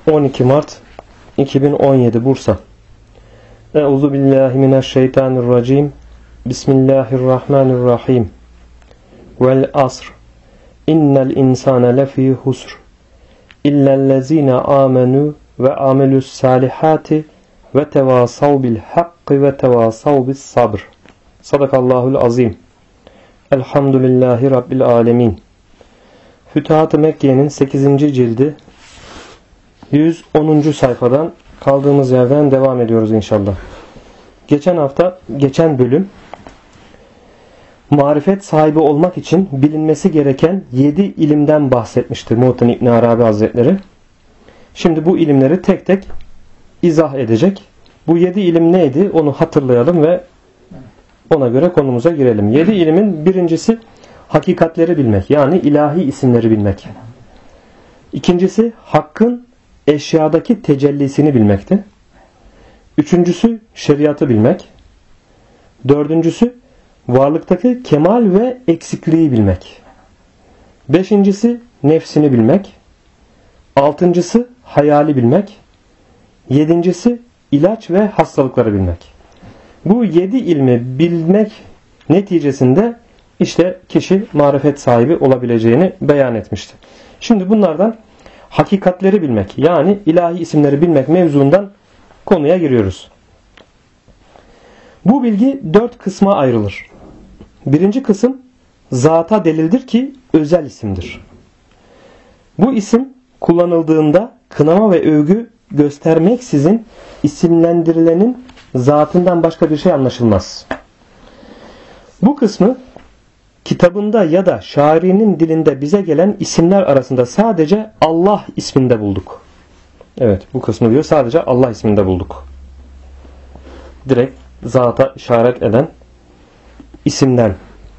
12 Mart 2017 Bursa. Euzubillahimineşşeytanirracim. Bismillahirrahmanirrahim. Vel asr. İnnel insane lefî husr. İllellezîne âmenû ve amelus salihati ve tevâsav bil hakkı ve tevâsav bis sabr. Sadakallahul azim. Elhamdülillahi Rabbil alemin. Fütuhat-ı Mekke'nin 8. cildi 110. sayfadan kaldığımız yerden devam ediyoruz inşallah. Geçen bölüm marifet sahibi olmak için bilinmesi gereken 7 ilimden bahsetmişti Muhittin İbn Arabi Hazretleri. Şimdi bu ilimleri tek tek izah edecek. Bu 7 ilim neydi? Onu hatırlayalım ve ona göre konumuza girelim. 7 ilimin birincisi hakikatleri bilmek. Yani ilahi isimleri bilmek. İkincisi hakkın eşyadaki tecellisini bilmekti. Üçüncüsü şeriatı bilmek. Dördüncüsü varlıktaki kemal ve eksikliği bilmek. Beşincisi nefsini bilmek. Altıncısı hayali bilmek. Yedincisi ilaç ve hastalıkları bilmek. Bu 7 ilmi bilmek neticesinde işte kişi marifet sahibi olabileceğini beyan etmişti. Şimdi bunlardan hakikatleri bilmek yani ilahi isimleri bilmek mevzundan konuya giriyoruz. Bu bilgi 4 kısma ayrılır. Birinci kısım zata delildir ki özel isimdir. Bu isim kullanıldığında kınama ve övgü göstermeksizin isimlendirilenin zatından başka bir şey anlaşılmaz. Bu kısmı kitabında ya da şairinin dilinde bize gelen isimler arasında sadece Allah isminde bulduk. Evet, bu kısmı diyor sadece Allah isminde bulduk. Direkt zata işaret eden isimden.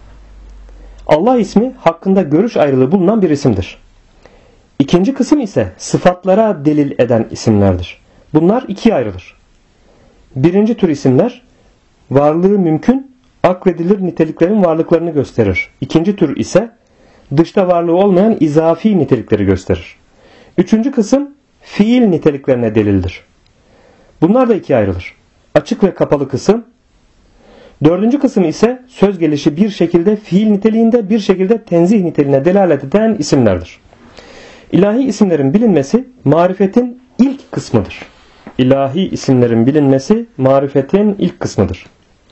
Allah ismi hakkında görüş ayrılığı bulunan bir isimdir. İkinci kısım ise sıfatlara delil eden isimlerdir. Bunlar ikiye ayrılır. Birinci tür isimler varlığı mümkün, akledilir niteliklerin varlıklarını gösterir. İkinci tür ise dışta varlığı olmayan izafi nitelikleri gösterir. Üçüncü kısım fiil niteliklerine delildir. Bunlar da ikiye ayrılır. Açık ve kapalı kısım. Dördüncü kısım ise söz gelişi bir şekilde fiil niteliğinde bir şekilde tenzih niteliğine delalet eden isimlerdir. İlahi isimlerin bilinmesi marifetin ilk kısmıdır. İlahi isimlerin bilinmesi marifetin ilk kısmıdır.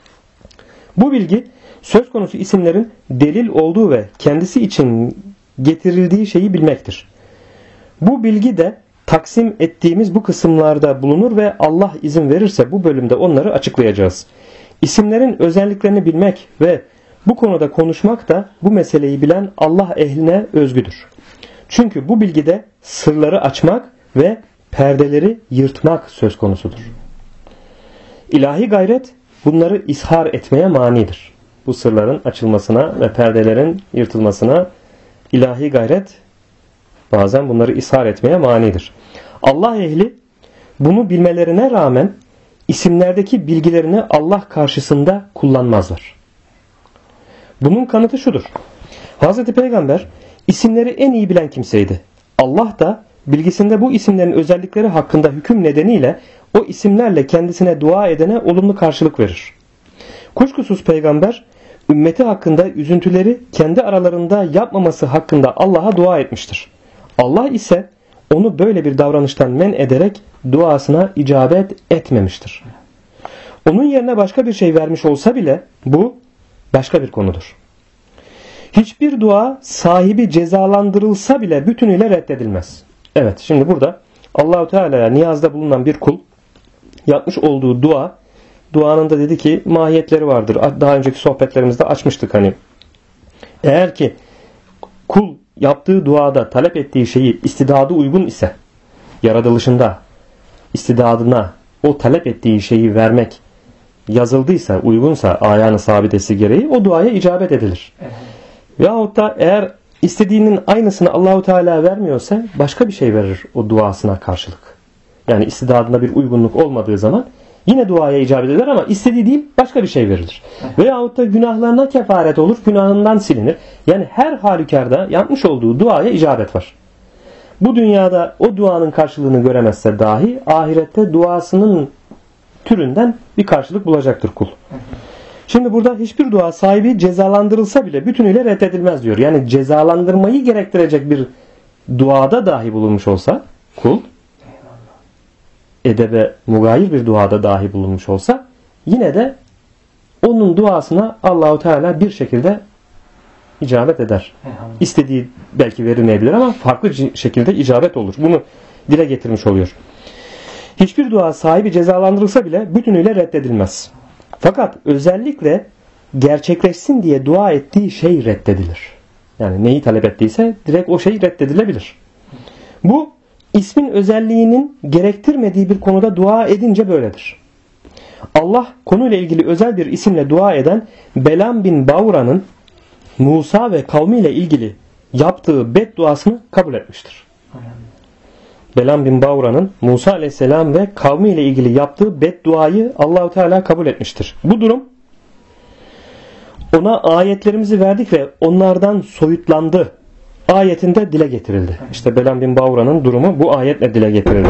Bu bilgi söz konusu isimlerin delil olduğu ve kendisi için getirildiği şeyi bilmektir. Bu bilgi de taksim ettiğimiz bu kısımlarda bulunur ve Allah izin verirse bu bölümde onları açıklayacağız. İsimlerin özelliklerini bilmek ve bu konuda konuşmak da bu meseleyi bilen Allah ehline özgüdür. Çünkü bu bilgide sırları açmak ve perdeleri yırtmak söz konusudur. İlahi gayret bunları ishar etmeye manidir. Bu sırların açılmasına ve perdelerin yırtılmasına ilahi gayret bazen bunları ishar etmeye manidir. Allah ehli bunu bilmelerine rağmen isimlerdeki bilgilerini Allah karşısında kullanmazlar. Bunun kanıtı şudur. Hazreti Peygamber isimleri en iyi bilen kimseydi. Allah da bilgisinde bu isimlerin özellikleri hakkında hüküm nedeniyle o isimlerle kendisine dua edene olumlu karşılık verir. Kuşkusuz Peygamber ümmeti hakkında üzüntüleri kendi aralarında yapmaması hakkında Allah'a dua etmiştir. Allah ise onu böyle bir davranıştan men ederek duasına icabet etmemiştir. Onun yerine başka bir şey vermiş olsa bile bu başka bir konudur. Hiçbir dua sahibi cezalandırılsa bile bütünüyle reddedilmez. Evet, şimdi burada Allahu Teala'ya niyazda bulunan bir kul yapmış olduğu duanın da dedi ki mahiyetleri vardır. Daha önceki sohbetlerimizde açmıştık hani. Eğer ki kul yaptığı duada talep ettiği şeyi istidadı uygun ise yaratılışında istidadına o talep ettiği şeyi vermek yazıldıysa, uygunsa ayağını sabitesi gereği o duaya icabet edilir. Evet. Veyahut da eğer istediğinin aynısını Allahu Teala vermiyorsa başka bir şey verir o duasına karşılık. Yani istidadında bir uygunluk olmadığı zaman yine duaya icabet eder ama istediği değil başka bir şey verilir. Veyahut da günahlarına kefaret olur, günahından silinir. Yani her halükarda yapmış olduğu duaya icabet var. bu dünyada o duanın karşılığını göremezse dahi ahirette duasının türünden bir karşılık bulacaktır kul. Şimdi burada hiçbir dua sahibi cezalandırılsa bile bütünüyle reddedilmez diyor. Yani cezalandırmayı gerektirecek bir duada dahi bulunmuş olsa kul, edebe mugayir bir duada dahi bulunmuş olsa, yine de onun duasına Allahu Teala bir şekilde icabet eder. İstediği belki verilmeyebilir ama farklı şekilde icabet olur. Bunu dile getirmiş oluyor. Hiçbir dua sahibi cezalandırılsa bile bütünüyle reddedilmez. Fakat özellikle gerçekleşsin diye dua ettiği şey reddedilir. Yani neyi talep ettiyse direkt o şey reddedilebilir. Bu ismin özelliğinin gerektirmediği bir konuda dua edince böyledir. Allah konuyla ilgili özel bir isimle dua eden Belam bin Baura'nın Musa ve kavmiyle ilgili yaptığı bedduasını kabul etmiştir. Belam bin Baura'nın Musa aleyhisselam ve kavmiyle ilgili yaptığı bedduayı Allahu Teala kabul etmiştir. Bu durum ona ayetlerimizi verdik ve onlardan soyutlandı ayetinde dile getirildi. İşte Belam bin Baura'nın durumu bu ayetle dile getirildi.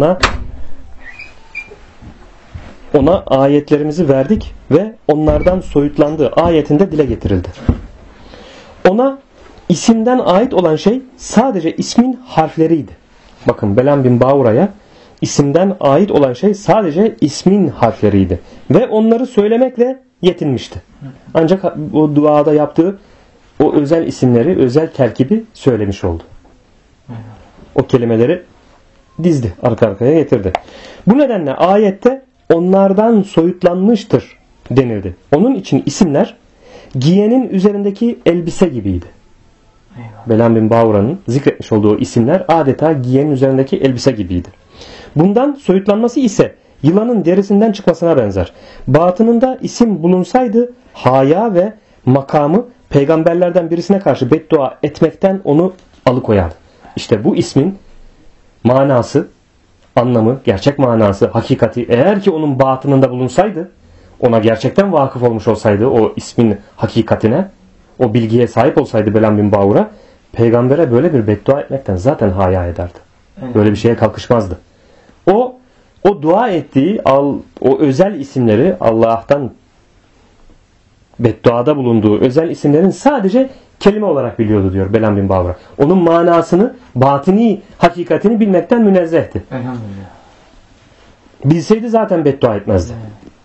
Ona ayetlerimizi verdik ve onlardan soyutlandı ayetinde dile getirildi. Ona isimden ait olan şey sadece ismin harfleriydi. Bakın Belam bin Baura'ya isimden ait olan şey sadece ismin harfleriydi. Ve onları söylemekle yetinmişti. Ancak o duada yaptığı o özel isimleri, özel terkibi söylemiş oldu. O kelimeleri dizdi, arka arkaya getirdi. Bu nedenle ayette onlardan soyutlanmıştır denildi. Onun için isimler giyenin üzerindeki elbise gibiydi. Belam bin Baura'nın zikretmiş olduğu isimler adeta giyenin üzerindeki elbise gibiydi. Bundan soyutlanması ise yılanın derisinden çıkmasına benzer. Batınında isim bulunsaydı haya ve makamı peygamberlerden birisine karşı beddua etmekten onu alıkoyardı. İşte bu ismin manası, anlamı, gerçek manası, hakikati eğer ki onun batınında bulunsaydı, ona gerçekten vakıf olmuş olsaydı o ismin hakikatine, o bilgiye sahip olsaydı Belam bin Baura, peygambere böyle bir beddua etmekten zaten haya ederdi. Böyle bir şeye kalkışmazdı. O dua ettiği o özel isimleri, Allah'tan bedduada bulunduğu özel isimlerin sadece kelime olarak biliyordu diyor Belam bin Baura. Onun manasını, batini hakikatini bilmekten münezzehti. Bilseydi zaten beddua etmezdi.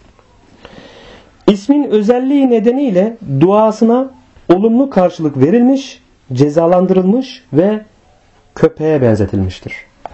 İsmin özelliği nedeniyle duasına olumlu karşılık verilmiş, cezalandırılmış ve köpeğe benzetilmiştir.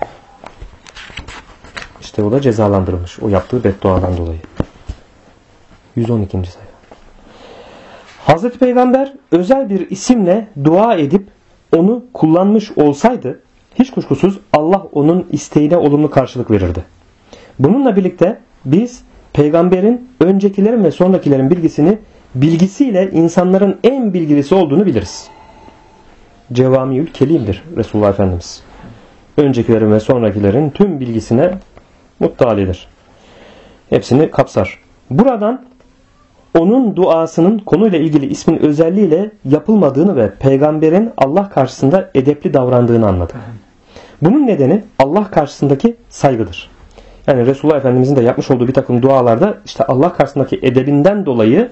İşte o da cezalandırılmış. O yaptığı bedduadan dolayı. 112. sayfa. Hazreti Peygamber özel bir isimle dua edip onu kullanmış olsaydı hiç kuşkusuz Allah onun isteğine olumlu karşılık verirdi. Bununla birlikte biz peygamberin öncekilerin ve sonrakilerin bilgisiyle insanların en bilgilisi olduğunu biliriz. Cevamiül Kelim'dir Resulullah Efendimiz. Öncekilerin ve sonrakilerin tüm bilgisine muttalidir. Hepsini kapsar. Buradan onun duasının konuyla ilgili ismin özelliğiyle yapılmadığını ve peygamberin Allah karşısında edepli davrandığını anladık. Bunun nedeni Allah karşısındaki saygıdır. Yani Resulullah Efendimizin de yapmış olduğu bir takım dualarda işte Allah karşısındaki edebinden dolayı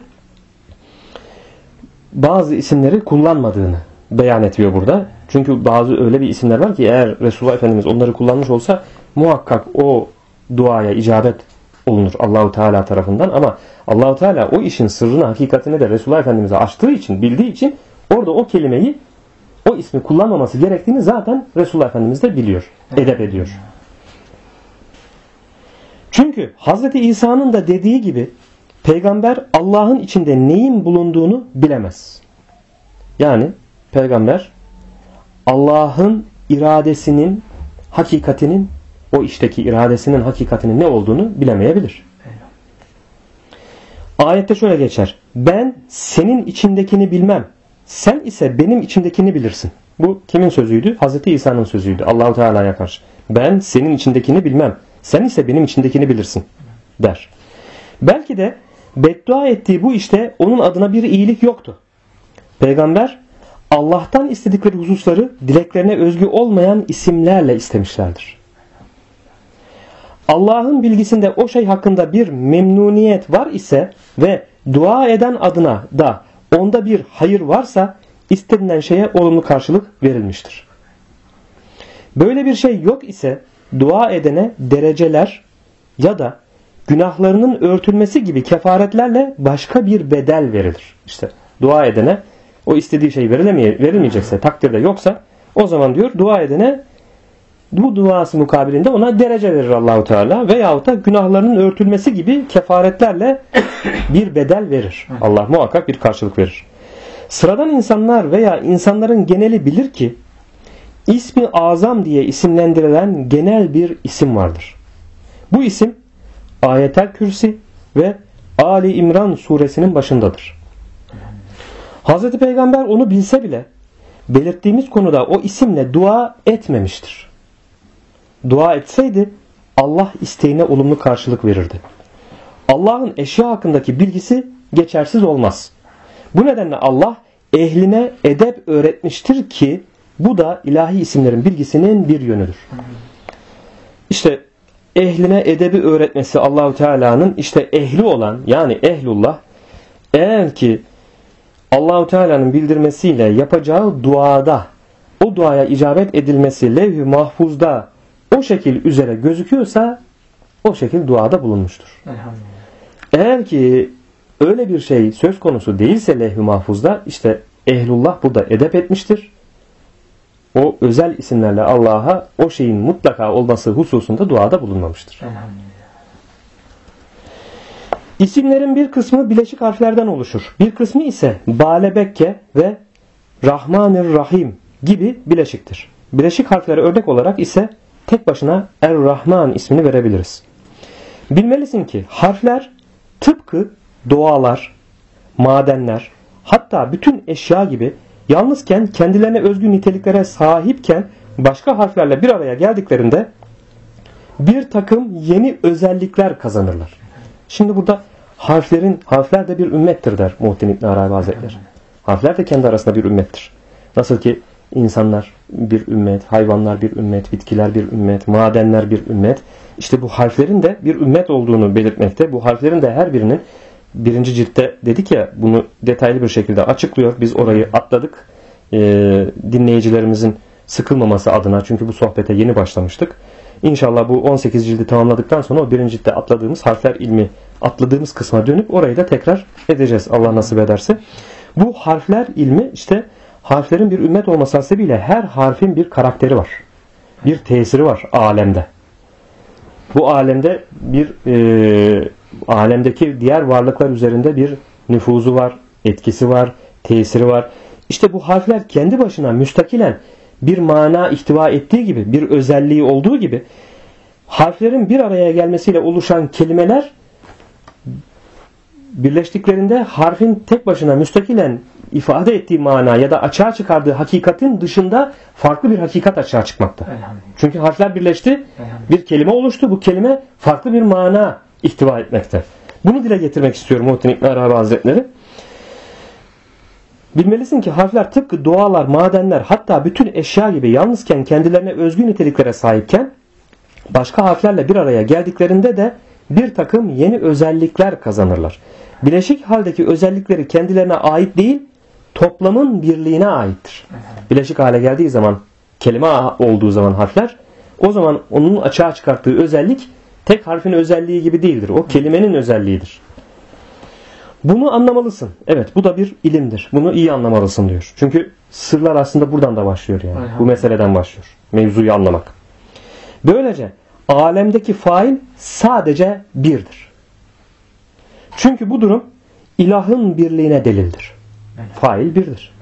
bazı isimleri kullanmadığını beyan ediyor burada. Çünkü bazı öyle bir isimler var ki eğer Resulullah Efendimiz onları kullanmış olsa muhakkak o duaya icabet olunur Allahu Teala tarafından, ama Allahu Teala o işin sırrını, hakikatini de Resulullah Efendimiz'e açtığı için, bildiği için orada o kelimeyi, o ismi kullanmaması gerektiğini zaten Resulullah Efendimiz de biliyor, edep ediyor. Çünkü Hazreti İsa'nın da dediği gibi peygamber Allah'ın içinde neyin bulunduğunu bilemez. Yani peygamber Allah'ın iradesinin, hakikatinin, o işteki iradesinin hakikatinin ne olduğunu bilemeyebilir. Ayette şöyle geçer. Ben senin içindekini bilmem. Sen ise benim içimdekini bilirsin. Bu kimin sözüydü? Hazreti İsa'nın sözüydü. Allahu Teala'ya karşı. Ben senin içindekini bilmem. Sen ise benim içindekini bilirsin der. Belki de beddua ettiği bu işte onun adına bir iyilik yoktu. Peygamber Allah'tan istedikleri hususları dileklerine özgü olmayan isimlerle istemişlerdir. Allah'ın bilgisinde o şey hakkında bir memnuniyet var ise ve dua eden adına da onda bir hayır varsa istenilen şeye olumlu karşılık verilmiştir. Böyle bir şey yok ise dua edene dereceler ya da günahlarının örtülmesi gibi kefaretlerle başka bir bedel verilir. İşte dua edene o istediği şey verilmeyecekse, takdirde yoksa o zaman diyor dua edene bu duası mukabilinde ona derece verir Allahu Teala veyahut da günahlarının örtülmesi gibi kefaretlerle bir bedel verir. Allah muhakkak bir karşılık verir. Sıradan insanlar veya insanların geneli bilir ki İsmi Azam diye isimlendirilen genel bir isim vardır. Bu isim Ayetel Kürsi ve Ali İmran suresinin başındadır. Hazreti Peygamber onu bilse bile belirttiğimiz konuda o isimle dua etmemiştir. Dua etseydi Allah isteğine olumlu karşılık verirdi. Allah'ın eşya hakkındaki bilgisi geçersiz olmaz. Bu nedenle Allah ehline edep öğretmiştir ki bu da ilahi isimlerin bilgisinin bir yönüdür. İşte ehline edebi öğretmesi Allahu Teala'nın işte ehli olan yani ehlullah eğer ki Allahu Teala'nın bildirmesiyle yapacağı duada o duaya icabet edilmesi levh-i mahfuzda o şekil üzere gözüküyorsa o şekil duada bulunmuştur. Eğer ki öyle bir şey söz konusu değilse levh-i mahfuzda işte ehlullah burada edep etmiştir. O özel isimlerle Allah'a o şeyin mutlaka olması hususunda duada bulunmamıştır. İsimlerin bir kısmı bileşik harflerden oluşur. Bir kısmı ise Balebekke ve Rahmanir-Rahim gibi bileşiktir. Bileşik harflere örnek olarak ise tek başına Er-Rahman ismini verebiliriz. Bilmelisin ki harfler tıpkı doğalar, madenler, hatta bütün eşya gibi yalnızken kendilerine özgü niteliklere sahipken başka harflerle bir araya geldiklerinde bir takım yeni özellikler kazanırlar. Şimdi burada harfler de bir ümmettir der Muhittin İbn Arabi Hazretleri. Harfler de kendi arasında bir ümmettir. Nasıl ki insanlar bir ümmet, hayvanlar bir ümmet, bitkiler bir ümmet, madenler bir ümmet. İşte bu harflerin de bir ümmet olduğunu belirtmekte. Bu harflerin de her birinin birinci ciltte dedik ya bunu detaylı bir şekilde açıklıyor. Biz orayı atladık. Dinleyicilerimizin sıkılmaması adına çünkü bu sohbete yeni başlamıştık. İnşallah bu 18 cildi tamamladıktan sonra o birinci ciltte atladığımız harfler ilmi atladığımız kısma dönüp orayı da tekrar edeceğiz Allah nasip ederse. Bu harfler ilmi işte harflerin bir ümmet olması hasebiyle her harfin bir karakteri var. Bir tesiri var alemde. Bu alemde alemdeki diğer varlıklar üzerinde bir nüfuzu var, etkisi var, tesiri var. İşte bu harfler kendi başına müstakilen bir mana ihtiva ettiği gibi, bir özelliği olduğu gibi harflerin bir araya gelmesiyle oluşan kelimeler birleştiklerinde harfin tek başına müstakilen ifade ettiği mana ya da açığa çıkardığı hakikatin dışında farklı bir hakikat açığa çıkmakta. Çünkü harfler birleşti, bir kelime oluştu. Bu kelime farklı bir mana ihtiva etmekte. Bunu dile getirmek istiyorum Muhittin İbn Arabi Hazretleri. Bilmelisin ki harfler tıpkı doğalar, madenler hatta bütün eşya gibi yalnızken kendilerine özgü niteliklere sahipken başka harflerle bir araya geldiklerinde de bir takım yeni özellikler kazanırlar. Bileşik haldeki özellikleri kendilerine ait değil, toplamın birliğine aittir. Bileşik hale geldiği zaman, kelime olduğu zaman harfler, o zaman onun açığa çıkarttığı özellik tek harfin özelliği gibi değildir. O kelimenin özelliğidir. Bunu anlamalısın. Evet, bu da bir ilimdir. Bunu iyi anlamalısın diyor. Çünkü sırlar aslında buradan da başlıyor yani. Bu meseleden başlıyor. Mevzuyu anlamak. Böylece alemdeki fail sadece birdir. Çünkü bu durum ilahın birliğine delildir. Fail birdir.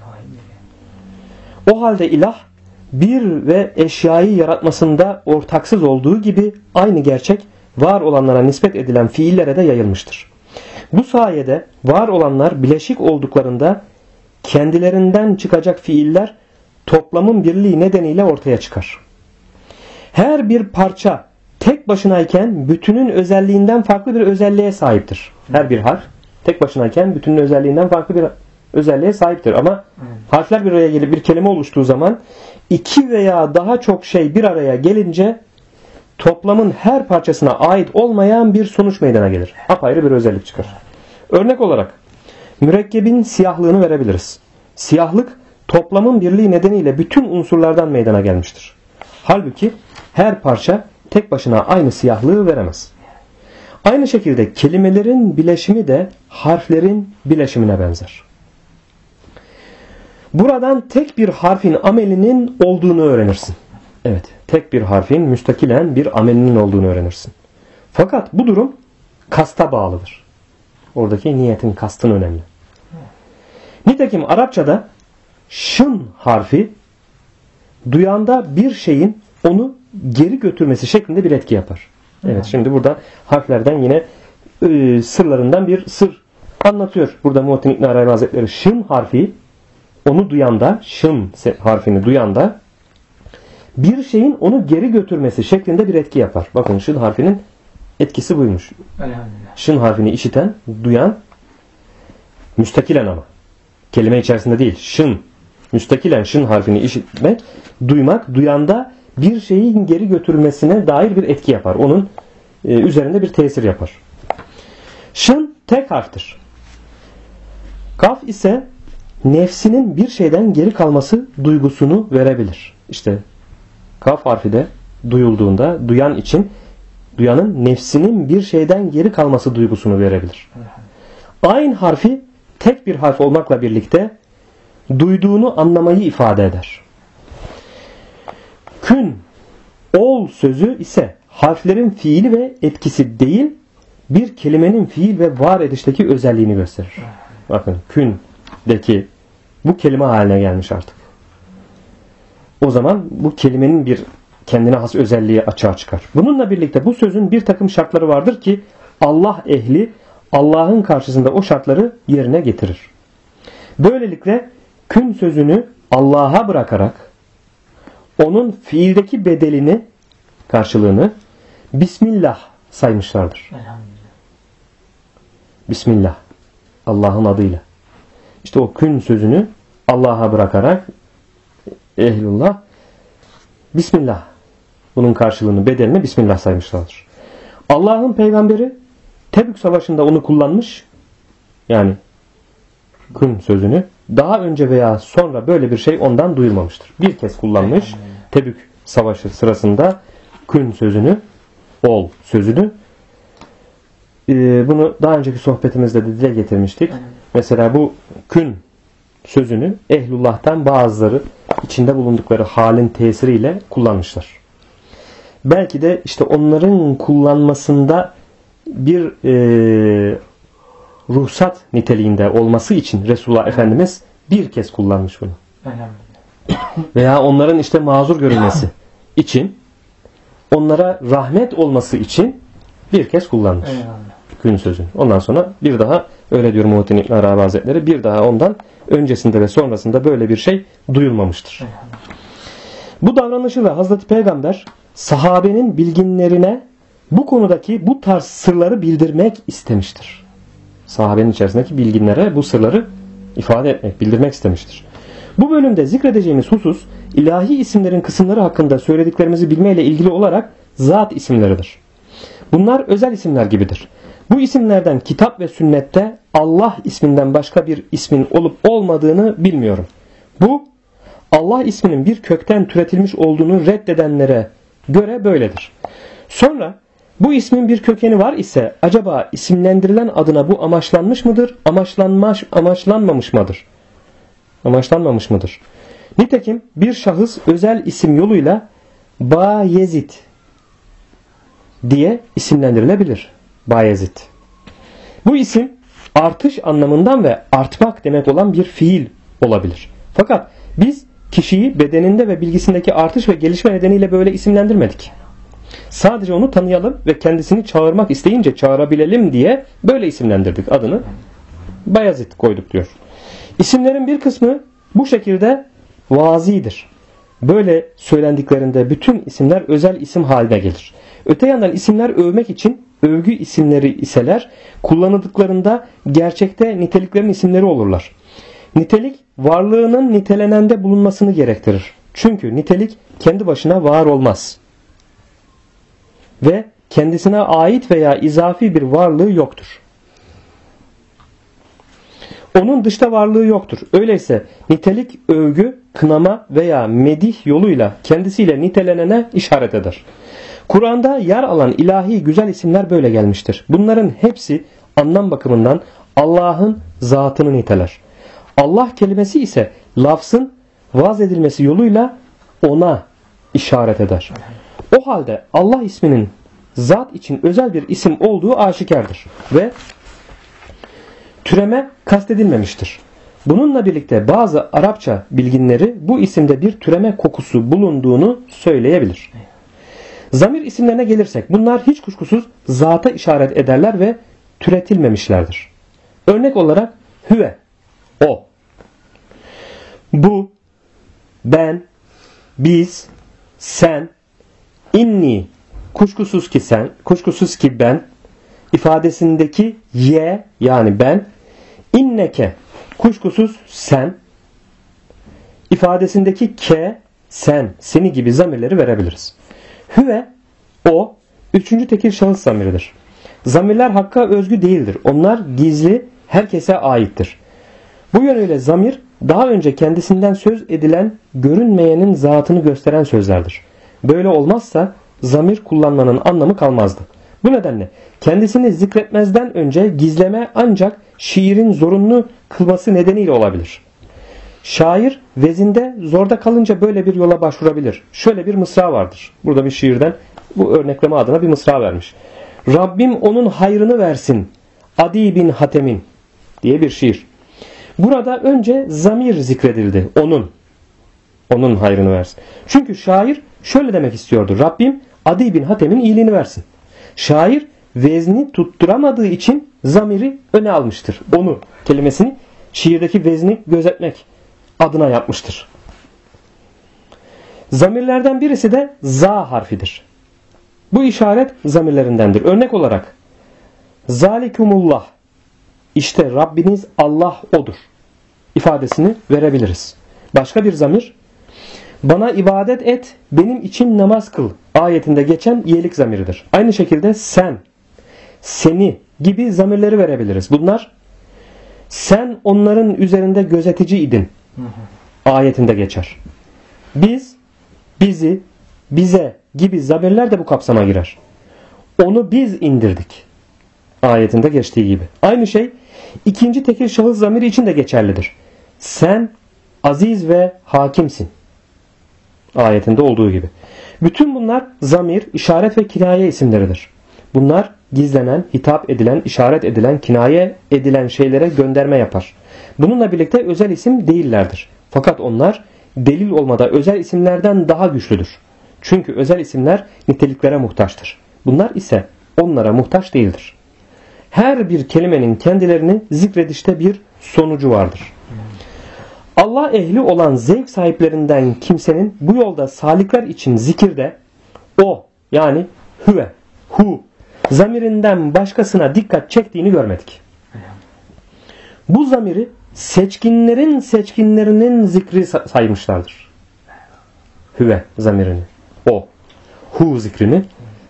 O halde ilah bir ve eşyayı yaratmasında ortaksız olduğu gibi aynı gerçek var olanlara nispet edilen fiillere de yayılmıştır. Bu sayede var olanlar bileşik olduklarında kendilerinden çıkacak fiiller toplamın birliği nedeniyle ortaya çıkar. Her bir parça tek başınayken bütünün özelliğinden farklı bir özelliğe sahiptir. Her bir harf tek başınayken bütünün özelliğinden farklı bir özelliğe sahiptir. Ama harfler bir araya gelip bir kelime oluştuğu zaman iki veya daha çok şey bir araya gelince toplamın her parçasına ait olmayan bir sonuç meydana gelir. Apayrı bir özellik çıkar. Örnek olarak mürekkebin siyahlığını verebiliriz. Siyahlık toplamın birliği nedeniyle bütün unsurlardan meydana gelmiştir. Halbuki her parça tek başına aynı siyahlığı veremez. Aynı şekilde kelimelerin bileşimi de harflerin bileşimine benzer. Buradan tek bir harfin amelinin olduğunu öğrenirsin. Evet, tek bir harfin müstakilen bir amelinin olduğunu öğrenirsin. Fakat bu durum kasta bağlıdır. Oradaki niyetin, kastın önemli. Nitekim Arapçada şın harfi duyanda bir şeyin onu geri götürmesi şeklinde bir etki yapar. Evet, şimdi burada harflerden yine sırlarından bir sır anlatıyor. Burada Muhittin İbn Arabi Hazretleri şın harfi onu duyanda, şın harfini duyanda bir şeyin onu geri götürmesi şeklinde bir etki yapar. Bakın şın harfinin etkisi buymuş. Şın harfini işiten, duyan müstakilen ama. Kelime içerisinde değil. Şın. Müstakilen şın harfini işitmek, duymak, duyanda bir şeyin geri götürmesine dair bir etki yapar. Onun üzerinde bir tesir yapar. Şın tek harftir. Kaf ise nefsinin bir şeyden geri kalması duygusunu verebilir. İşte kaf harfi de duyulduğunda duyan için duyanın nefsinin bir şeyden geri kalması duygusunu verebilir. Ayn harfi tek bir harf olmakla birlikte duyduğunu anlamayı ifade eder. Kün, ol sözü ise harflerin fiili ve etkisi değil, bir kelimenin fiil ve var edişteki özelliğini gösterir. Bakın kündeki bu kelime haline gelmiş artık. O zaman bu kelimenin bir kendine has özelliği açığa çıkar. Bununla birlikte bu sözün bir takım şartları vardır ki Allah ehli Allah'ın karşısında o şartları yerine getirir. Böylelikle kün sözünü Allah'a bırakarak onun fiildeki bedelini, karşılığını Bismillah saymışlardır. Bismillah. Allah'ın adıyla. İşte o kün sözünü Allah'a bırakarak ehlullah Bismillah. Bunun karşılığını, bedelini Bismillah saymışlardır. Allah'ın peygamberi Tebük Savaşı'nda onu kullanmış. Yani kün sözünü daha önce veya sonra böyle bir şey ondan duyulmamıştır. Bir kez kullanmış. Tebük Savaşı sırasında kün sözünü, ol sözünü. Bunu daha önceki sohbetimizde de dile getirmiştik. Mesela bu kün sözünü ehlullah'tan bazıları içinde bulundukları halin tesiriyle kullanmışlar. Belki de işte onların kullanmasında bir ruhsat niteliğinde olması için Resulullah Efendimiz bir kez kullanmış bunu. Veya onların işte mazur görülmesi için, onlara rahmet olması için bir kez kullanmış. Kün sözünü. Ondan sonra bir daha, öyle diyor Muhittin İbn Arabi Hazretleri, bir daha ondan öncesinde ve sonrasında böyle bir şey duyulmamıştır. Bu davranışıyla Hazreti Peygamber sahabenin bilginlerine bu konudaki bu tarz sırları bildirmek istemiştir. Sahabenin içerisindeki bilginlere bu sırları ifade etmek, bildirmek istemiştir. Bu bölümde zikredeceğimiz husus ilahi isimlerin kısımları hakkında söylediklerimizi bilmeyle ilgili olarak zat isimleridir. Bunlar özel isimler gibidir. Bu isimlerden kitap ve sünnette Allah isminden başka bir ismin olup olmadığını bilmiyorum. Bu Allah isminin bir kökten türetilmiş olduğunu reddedenlere göre böyledir. Sonra bu ismin bir kökeni var ise acaba isimlendirilen adına bu amaçlanmış mıdır? Amaçlanmamış mıdır? Nitekim bir şahıs özel isim yoluyla Bayezid diye isimlendirilebilir. Bayezid. Bu isim artış anlamından ve artmak demek olan bir fiil olabilir. Fakat biz kişiyi bedeninde ve bilgisindeki artış ve gelişme nedeniyle böyle isimlendirmedik. Sadece onu tanıyalım ve kendisini çağırmak isteyince çağırabilelim diye böyle isimlendirdik. Adını Bayezid koyduk diyor. İsimlerin bir kısmı bu şekilde vazidir. Böyle söylendiklerinde bütün isimler özel isim haline gelir. Öte yandan isimler övmek için övgü isimleri iseler kullanıldıklarında gerçekte niteliklerin isimleri olurlar. Nitelik varlığının nitelenende bulunmasını gerektirir. Çünkü nitelik kendi başına var olmaz. Ve kendisine ait veya izafi bir varlığı yoktur. Onun dışta varlığı yoktur. Öyleyse nitelik övgü, kınama veya medih yoluyla kendisiyle nitelenene işaret eder. Kur'an'da yer alan ilahi güzel isimler böyle gelmiştir. Bunların hepsi anlam bakımından Allah'ın zatını niteler. Allah kelimesi ise lafzın vaz edilmesi yoluyla ona işaret eder. O halde Allah isminin zat için özel bir isim olduğu aşikardır ve türeme kastedilmemiştir. Bununla birlikte bazı Arapça bilginleri bu isimde bir türeme kokusu bulunduğunu söyleyebilir. Zamir isimlerine gelirsek bunlar hiç kuşkusuz zata işaret ederler ve türetilmemişlerdir. Örnek olarak hüve, o, bu, ben, biz, sen, inni, kuşkusuz ki sen, kuşkusuz ki ben ifadesindeki ye yani ben, inneke, kuşkusuz sen ifadesindeki ke, sen, seni gibi zamirleri verebiliriz. Hüve, o, üçüncü tekil şahıs zamiridir. Zamirler Hakk'a özgü değildir. Onlar gizli, herkese aittir. Bu yönüyle zamir, daha önce kendisinden söz edilen, görünmeyenin zatını gösteren sözlerdir. Böyle olmazsa zamir kullanmanın anlamı kalmazdı. Bu nedenle kendisini zikretmezden önce gizleme ancak şiirin zorunlu kılması nedeniyle olabilir. Şair vezinde zorda kalınca böyle bir yola başvurabilir. Şöyle bir mısra vardır. Burada bir şiirden bu örnekleme adına bir mısra vermiş. Rabbim onun hayrını versin Adi bin Hatem'in diye bir şiir. Burada önce zamir zikredildi. Onun hayrını versin. Çünkü şair şöyle demek istiyordu. Rabbim Adi bin Hatem'in iyiliğini versin. Şair vezni tutturamadığı için zamiri öne almıştır. Onu kelimesini şiirdeki vezni gözetmek adına yapmıştır. Zamirlerden birisi de za harfidir. Bu işaret zamirlerindendir. Örnek olarak zalikumullah, işte Rabbiniz Allah odur ifadesini verebiliriz. Başka bir zamir, bana ibadet et, benim için namaz kıl ayetinde geçen iyilik zamiridir. Aynı şekilde sen, seni gibi zamirleri verebiliriz. Bunlar sen onların üzerinde gözetici idin ayetinde geçer. Biz, bizi, bize gibi zamirler de bu kapsama girer. Onu biz indirdik ayetinde geçtiği gibi. Aynı şey ikinci tekil şahıs zamiri için de geçerlidir. Sen aziz ve hakimsin ayetinde olduğu gibi. Bütün bunlar zamir, işaret ve kinaye isimleridir. Bunlar gizlenen, hitap edilen, işaret edilen, kinaye edilen şeylere gönderme yapar. Bununla birlikte özel isim değillerdir. Fakat onlar delil olmada özel isimlerden daha güçlüdür. Çünkü özel isimler niteliklere muhtaçtır. Bunlar ise onlara muhtaç değildir. Her bir kelimenin kendilerini zikredişte bir sonucu vardır. Allah ehli olan zevk sahiplerinden kimsenin bu yolda salikler için zikirde o yani hüve, hu zamirinden başkasına dikkat çektiğini görmedik. Bu zamiri seçkinlerinin zikri saymışlardır. Hüve zamirini, o, hu zikrini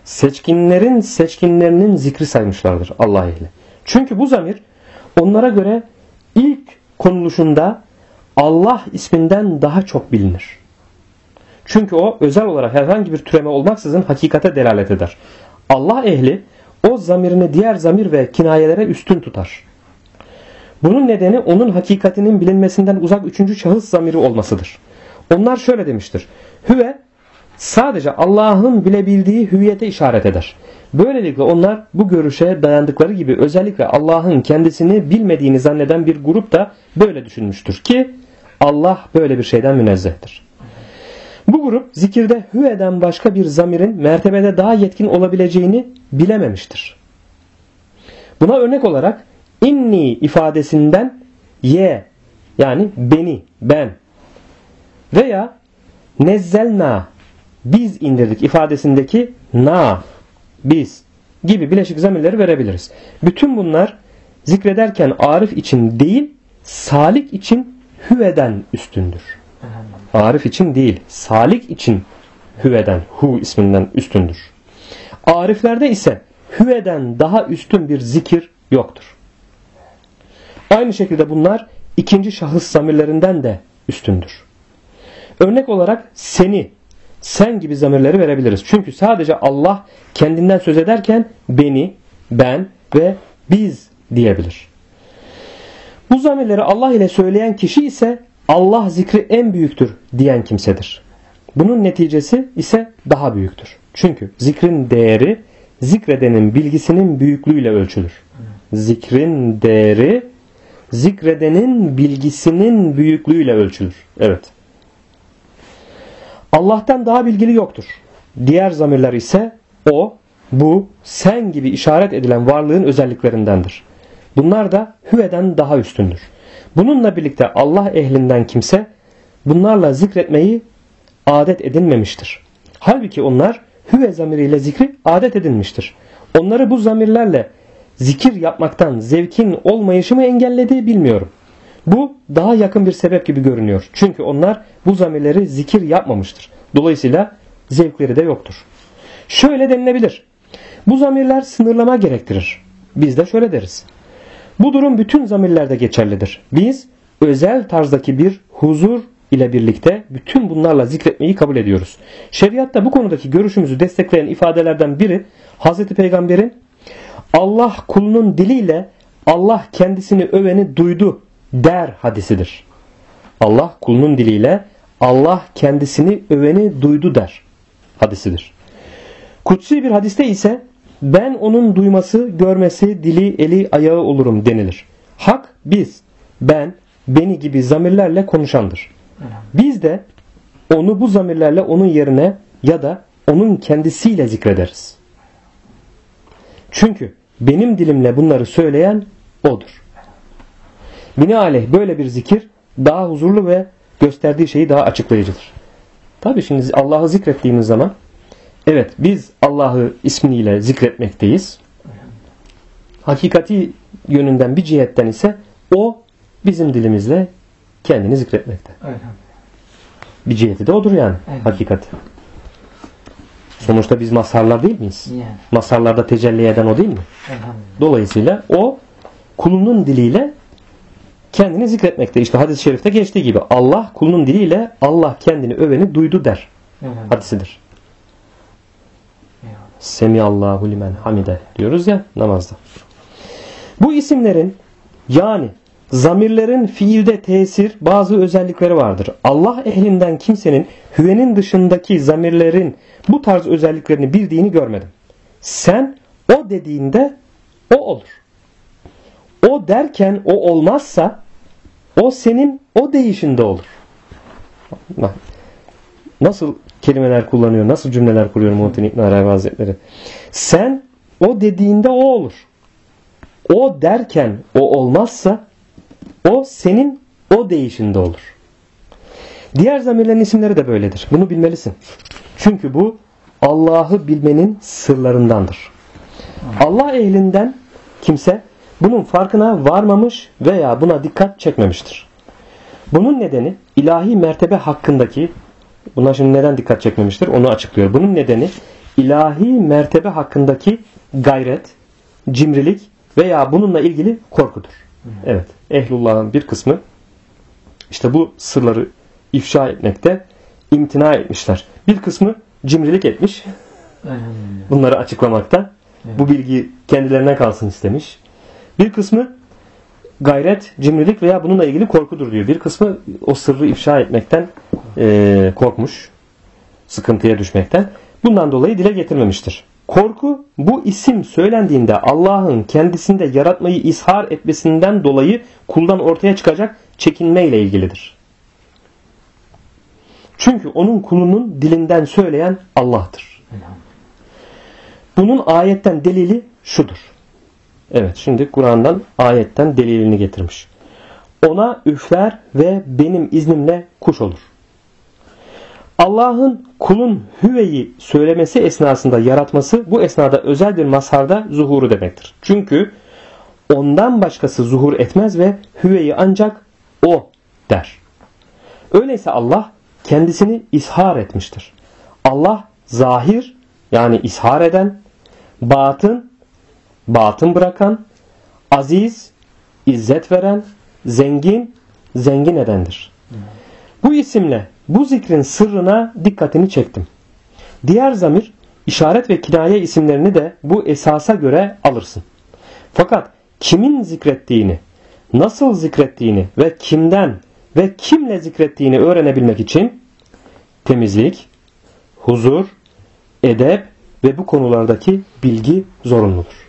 seçkinlerinin zikri saymışlardır Allah ehli. Çünkü bu zamir onlara göre ilk konuluşunda Allah isminden daha çok bilinir. Çünkü o özel olarak herhangi bir türeme olmaksızın hakikate delalet eder. Allah ehli o zamirini diğer zamir ve kinayelere üstün tutar. Bunun nedeni onun hakikatinin bilinmesinden uzak üçüncü şahıs zamiri olmasıdır. Onlar şöyle demiştir. Hüve sadece Allah'ın bilebildiği hüviyete işaret eder. Böylelikle onlar bu görüşe dayandıkları gibi özellikle Allah'ın kendisini bilmediğini zanneden bir grup da böyle düşünmüştür ki Allah böyle bir şeyden münezzehtir. Bu grup zikirde hüveden başka bir zamirin mertebede daha yetkin olabileceğini bilememiştir. Buna örnek olarak inni ifadesinden ye yani beni, ben veya nezzelna biz indirdik ifadesindeki na biz gibi bileşik zamirleri verebiliriz. Bütün bunlar zikrederken arif için değil salik için hüveden üstündür. Arif için değil, salik için hüveden, hu isminden üstündür. Ariflerde ise hüveden daha üstün bir zikir yoktur. Aynı şekilde bunlar ikinci şahıs zamirlerinden de üstündür. Örnek olarak seni, sen gibi zamirleri verebiliriz. Çünkü sadece Allah kendinden söz ederken beni, ben ve biz diyebilir. Bu zamirleri Allah ile söyleyen kişi ise Allah zikri en büyüktür diyen kimsedir. Bunun neticesi ise daha büyüktür. Çünkü zikrin değeri zikredenin bilgisinin büyüklüğüyle ölçülür. Zikrin değeri zikredenin bilgisinin büyüklüğüyle ölçülür. Evet. Allah'tan daha bilgili yoktur. Diğer zamirler ise o, bu, sen gibi işaret edilen varlığın özelliklerindendir. Bunlar da hüveden daha üstündür. Bununla birlikte Allah ehlinden kimse bunlarla zikretmeyi adet edinmemiştir. Halbuki onlar hüve zamiriyle zikri adet edinmiştir. Onları bu zamirlerle zikir yapmaktan zevkin olmayışı mı engelledi bilmiyorum. Bu daha yakın bir sebep gibi görünüyor. Çünkü onlar bu zamirleri zikir yapmamıştır. Dolayısıyla zevkleri de yoktur. Şöyle denilebilir. Bu zamirler sınırlama gerektirir. Biz de şöyle deriz. Bu durum bütün zamirlerde geçerlidir. Biz özel tarzdaki bir huzur ile birlikte bütün bunlarla zikretmeyi kabul ediyoruz. Şeriatta bu konudaki görüşümüzü destekleyen ifadelerden biri Hz. Peygamber'in Allah kulunun diliyle Allah kendisini öveni duydu der hadisidir. Allah kulunun diliyle Allah kendisini öveni duydu der hadisidir. Kutsi bir hadiste ise ben onun duyması, görmesi, dili, eli, ayağı olurum denilir. Hak biz, ben, beni gibi zamirlerle konuşandır. Biz de onu bu zamirlerle onun yerine ya da onun kendisiyle zikrederiz. Çünkü benim dilimle bunları söyleyen odur. Binaenaleyh böyle bir zikir daha huzurlu ve gösterdiği şeyi daha açıklayıcıdır. Tabii şimdi Allah'ı zikrettiğimiz zaman evet biz Allah'ı ismiyle zikretmekteyiz. Hakikati yönünden bir cihetten ise o bizim dilimizle kendini zikretmekte. Bir ciheti de odur yani hakikati. Sonuçta biz mazharlar değil miyiz? Mazharlarda tecelli eden o değil mi? Dolayısıyla o kulunun diliyle kendini zikretmekte. İşte hadis-i şerifte geçtiği gibi Allah kulunun diliyle Allah kendini öveni duydu der. Hadisidir. Semiallahu limen hamide diyoruz ya namazda. Bu isimlerin yani zamirlerin fiilde tesir bazı özellikleri vardır. Allah ehlinden kimsenin hüvenin dışındaki zamirlerin bu tarz özelliklerini bildiğini görmedim. Sen o dediğinde o olur. O derken o olmazsa o senin o deyişinde olur. Nasıl kelimeler kullanıyor, nasıl cümleler kuruyor Muhittin İbn Arabi Hazretleri. Sen o dediğinde o olur. O derken o olmazsa o senin o deyişinde olur. Diğer zamirlerin isimleri de böyledir. Bunu bilmelisin. Çünkü bu Allah'ı bilmenin sırlarındandır. Allah ehlinden kimse bunun farkına varmamış veya buna dikkat çekmemiştir. Bunun nedeni ilahi mertebe hakkındaki, buna şimdi neden dikkat çekmemiştir onu açıklıyor. Bunun nedeni ilahi mertebe hakkındaki gayret, cimrilik veya bununla ilgili korkudur. Evet, ehlullah'ın bir kısmı işte bu sırları ifşa etmekte imtina etmişler. Bir kısmı cimrilik etmiş. Bunları açıklamakta. Bu bilgi kendilerine kalsın istemiş. Bir kısmı gayret, cimrilik veya bununla ilgili korkudur diyor. Bir kısmı o sırrı ifşa etmekten korkmuş. Sıkıntıya düşmekten. Bundan dolayı dile getirmemiştir. Korku bu isim söylendiğinde Allah'ın kendisinde yaratmayı ishar etmesinden dolayı kuldan ortaya çıkacak çekinmeyle ilgilidir. Çünkü onun kulunun dilinden söyleyen Allah'tır. Bunun ayetten delili şudur. Evet, şimdi Kur'an'dan ayetten delilini getirmiş. Ona üfler ve benim iznimle kuş olur. Allah'ın kulun hüveyi söylemesi esnasında yaratması bu esnada özel bir mazharda zuhuru demektir. Çünkü ondan başkası zuhur etmez ve hüveyi ancak o der. Öyleyse Allah kendisini ishar etmiştir. Allah zahir yani ishar eden, batın, batın bırakan, aziz, izzet veren, zengin, zengin edendir. Bu isimle bu zikrin sırrına dikkatini çektim. Diğer zamir, işaret ve kinaye isimlerini de bu esasa göre alırsın. Fakat kimin zikrettiğini, nasıl zikrettiğini ve kimden ve kimle zikrettiğini öğrenebilmek için temizlik, huzur, edep ve bu konulardaki bilgi zorunludur.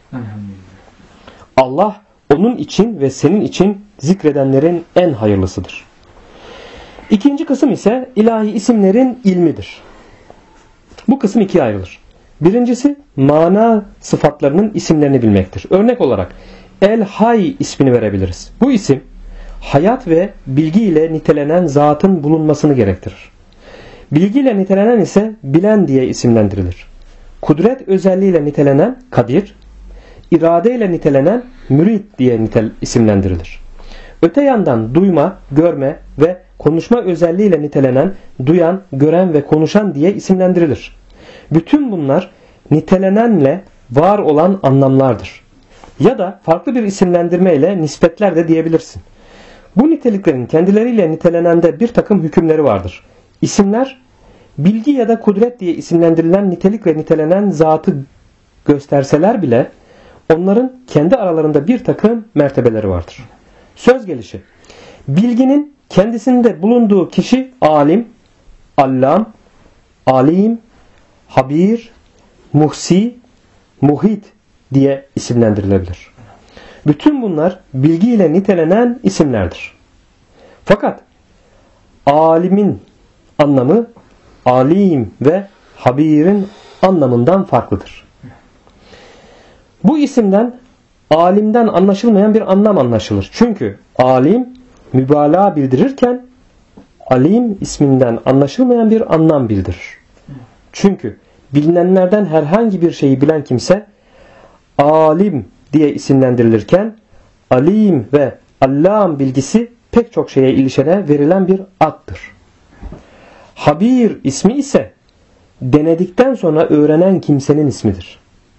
Allah onun için ve senin için zikredenlerin en hayırlısıdır. İkinci kısım ise ilahi isimlerin ilmidir. Bu kısım ikiye ayrılır. Birincisi mana sıfatlarının isimlerini bilmektir. Örnek olarak El Hay ismini verebiliriz. Bu isim hayat ve bilgi ile nitelenen zatın bulunmasını gerektirir. Bilgi ile nitelenen ise bilen diye isimlendirilir. Kudret özelliğiyle nitelenen Kadir, irade ile nitelenen Mürid diye isimlendirilir. Öte yandan duyma, görme ve konuşma özelliğiyle nitelenen duyan, gören ve konuşan diye isimlendirilir. Bütün bunlar nitelenenle var olan anlamlardır. Ya da farklı bir isimlendirme ile nispetler de diyebilirsin. Bu niteliklerin kendileriyle nitelenende bir takım hükümleri vardır. İsimler bilgi ya da kudret diye isimlendirilen nitelik ve nitelenen zatı gösterseler bile onların kendi aralarında bir takım mertebeleri vardır. Söz gelişi, bilginin kendisinde bulunduğu kişi alim, allam, alim, habir, muhsi, muhit diye isimlendirilebilir. Bütün bunlar bilgiyle nitelenen isimlerdir. Fakat alimin anlamı alim ve habirin anlamından farklıdır. Bu isimden alimden anlaşılmayan bir anlam anlaşılır. Çünkü alim mübalağa bildirirken alim isminden anlaşılmayan bir anlam bildirir. Çünkü bilinenlerden herhangi bir şeyi bilen kimse alim diye isimlendirilirken alim ve allam bilgisi pek çok şeye ilişene verilen bir addır. Habir ismi ise denedikten sonra öğrenen kimsenin ismidir.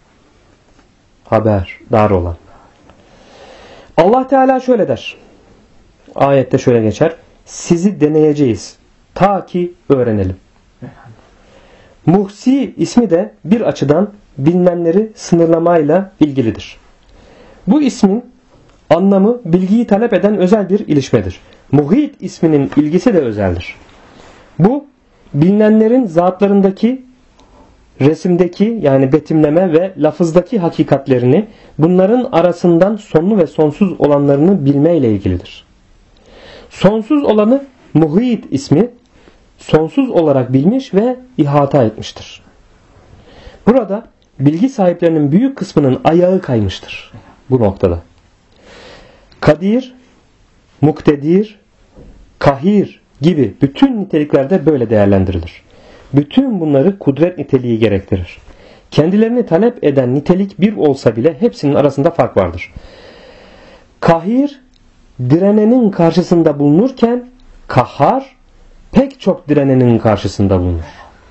Haberdar olan. Allah Teala şöyle der. Ayette şöyle geçer. Sizi deneyeceğiz ta ki öğrenelim. Muhsi ismi de bir açıdan bilinenleri sınırlamayla ilgilidir. Bu ismin anlamı bilgiyi talep eden özel bir ilişmedir. Muhit isminin ilgisi de özeldir. Bu bilinenlerin zatlarındaki, resimdeki yani betimleme ve lafızdaki hakikatlerini, bunların arasından sonlu ve sonsuz olanlarını bilmeyle ilgilidir. Sonsuz olanı Muhit ismi sonsuz olarak bilmiş ve ihata etmiştir. Burada bilgi sahiplerinin büyük kısmının ayağı kaymıştır bu noktada. Kadir, muktedir, kahir gibi bütün niteliklerde böyle değerlendirilir. Bütün bunları kudret niteliği gerektirir. Kendilerini talep eden nitelik bir olsa bile hepsinin arasında fark vardır. Kahir, direnenin karşısında bulunurken kahhar, pek çok direnenin karşısında bulunur.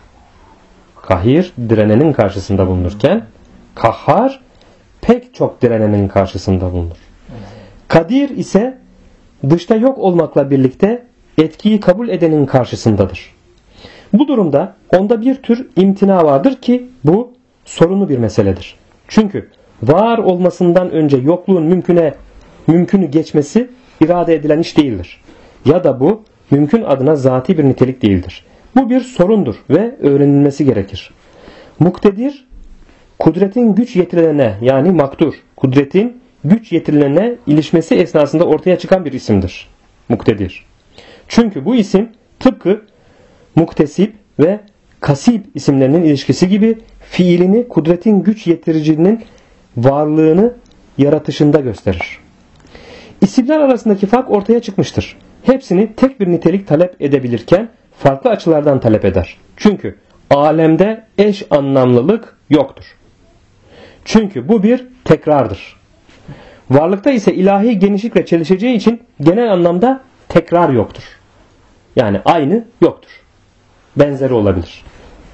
Kahir, direnenin karşısında bulunurken kahhar, pek çok direnenin karşısında bulunur. Kadir ise dışta yok olmakla birlikte etkiyi kabul edenin karşısındadır. Bu durumda onda bir tür imtina vardır ki bu sorunlu bir meseledir. Çünkü var olmasından önce yokluğun mümkünü geçmesi irade edilen iş değildir. Ya da bu mümkün adına zati bir nitelik değildir. Bu bir sorundur ve öğrenilmesi gerekir. Muktedir, kudretin güç yetirilene yani maktur, kudretin güç yetirilene ilişmesi esnasında ortaya çıkan bir isimdir. Muktedir. Çünkü bu isim tıpkı muktesip ve kasip isimlerinin ilişkisi gibi fiilini kudretin güç yetiricinin varlığını yaratışında gösterir. İsimler arasındaki fark ortaya çıkmıştır. Hepsini tek bir nitelik talep edebilirken farklı açılardan talep eder. Çünkü alemde eş anlamlılık yoktur. Çünkü bu bir tekrardır. Varlıkta ise ilahi genişlikle çelişeceği için genel anlamda tekrar yoktur. Yani aynı yoktur. Benzeri olabilir.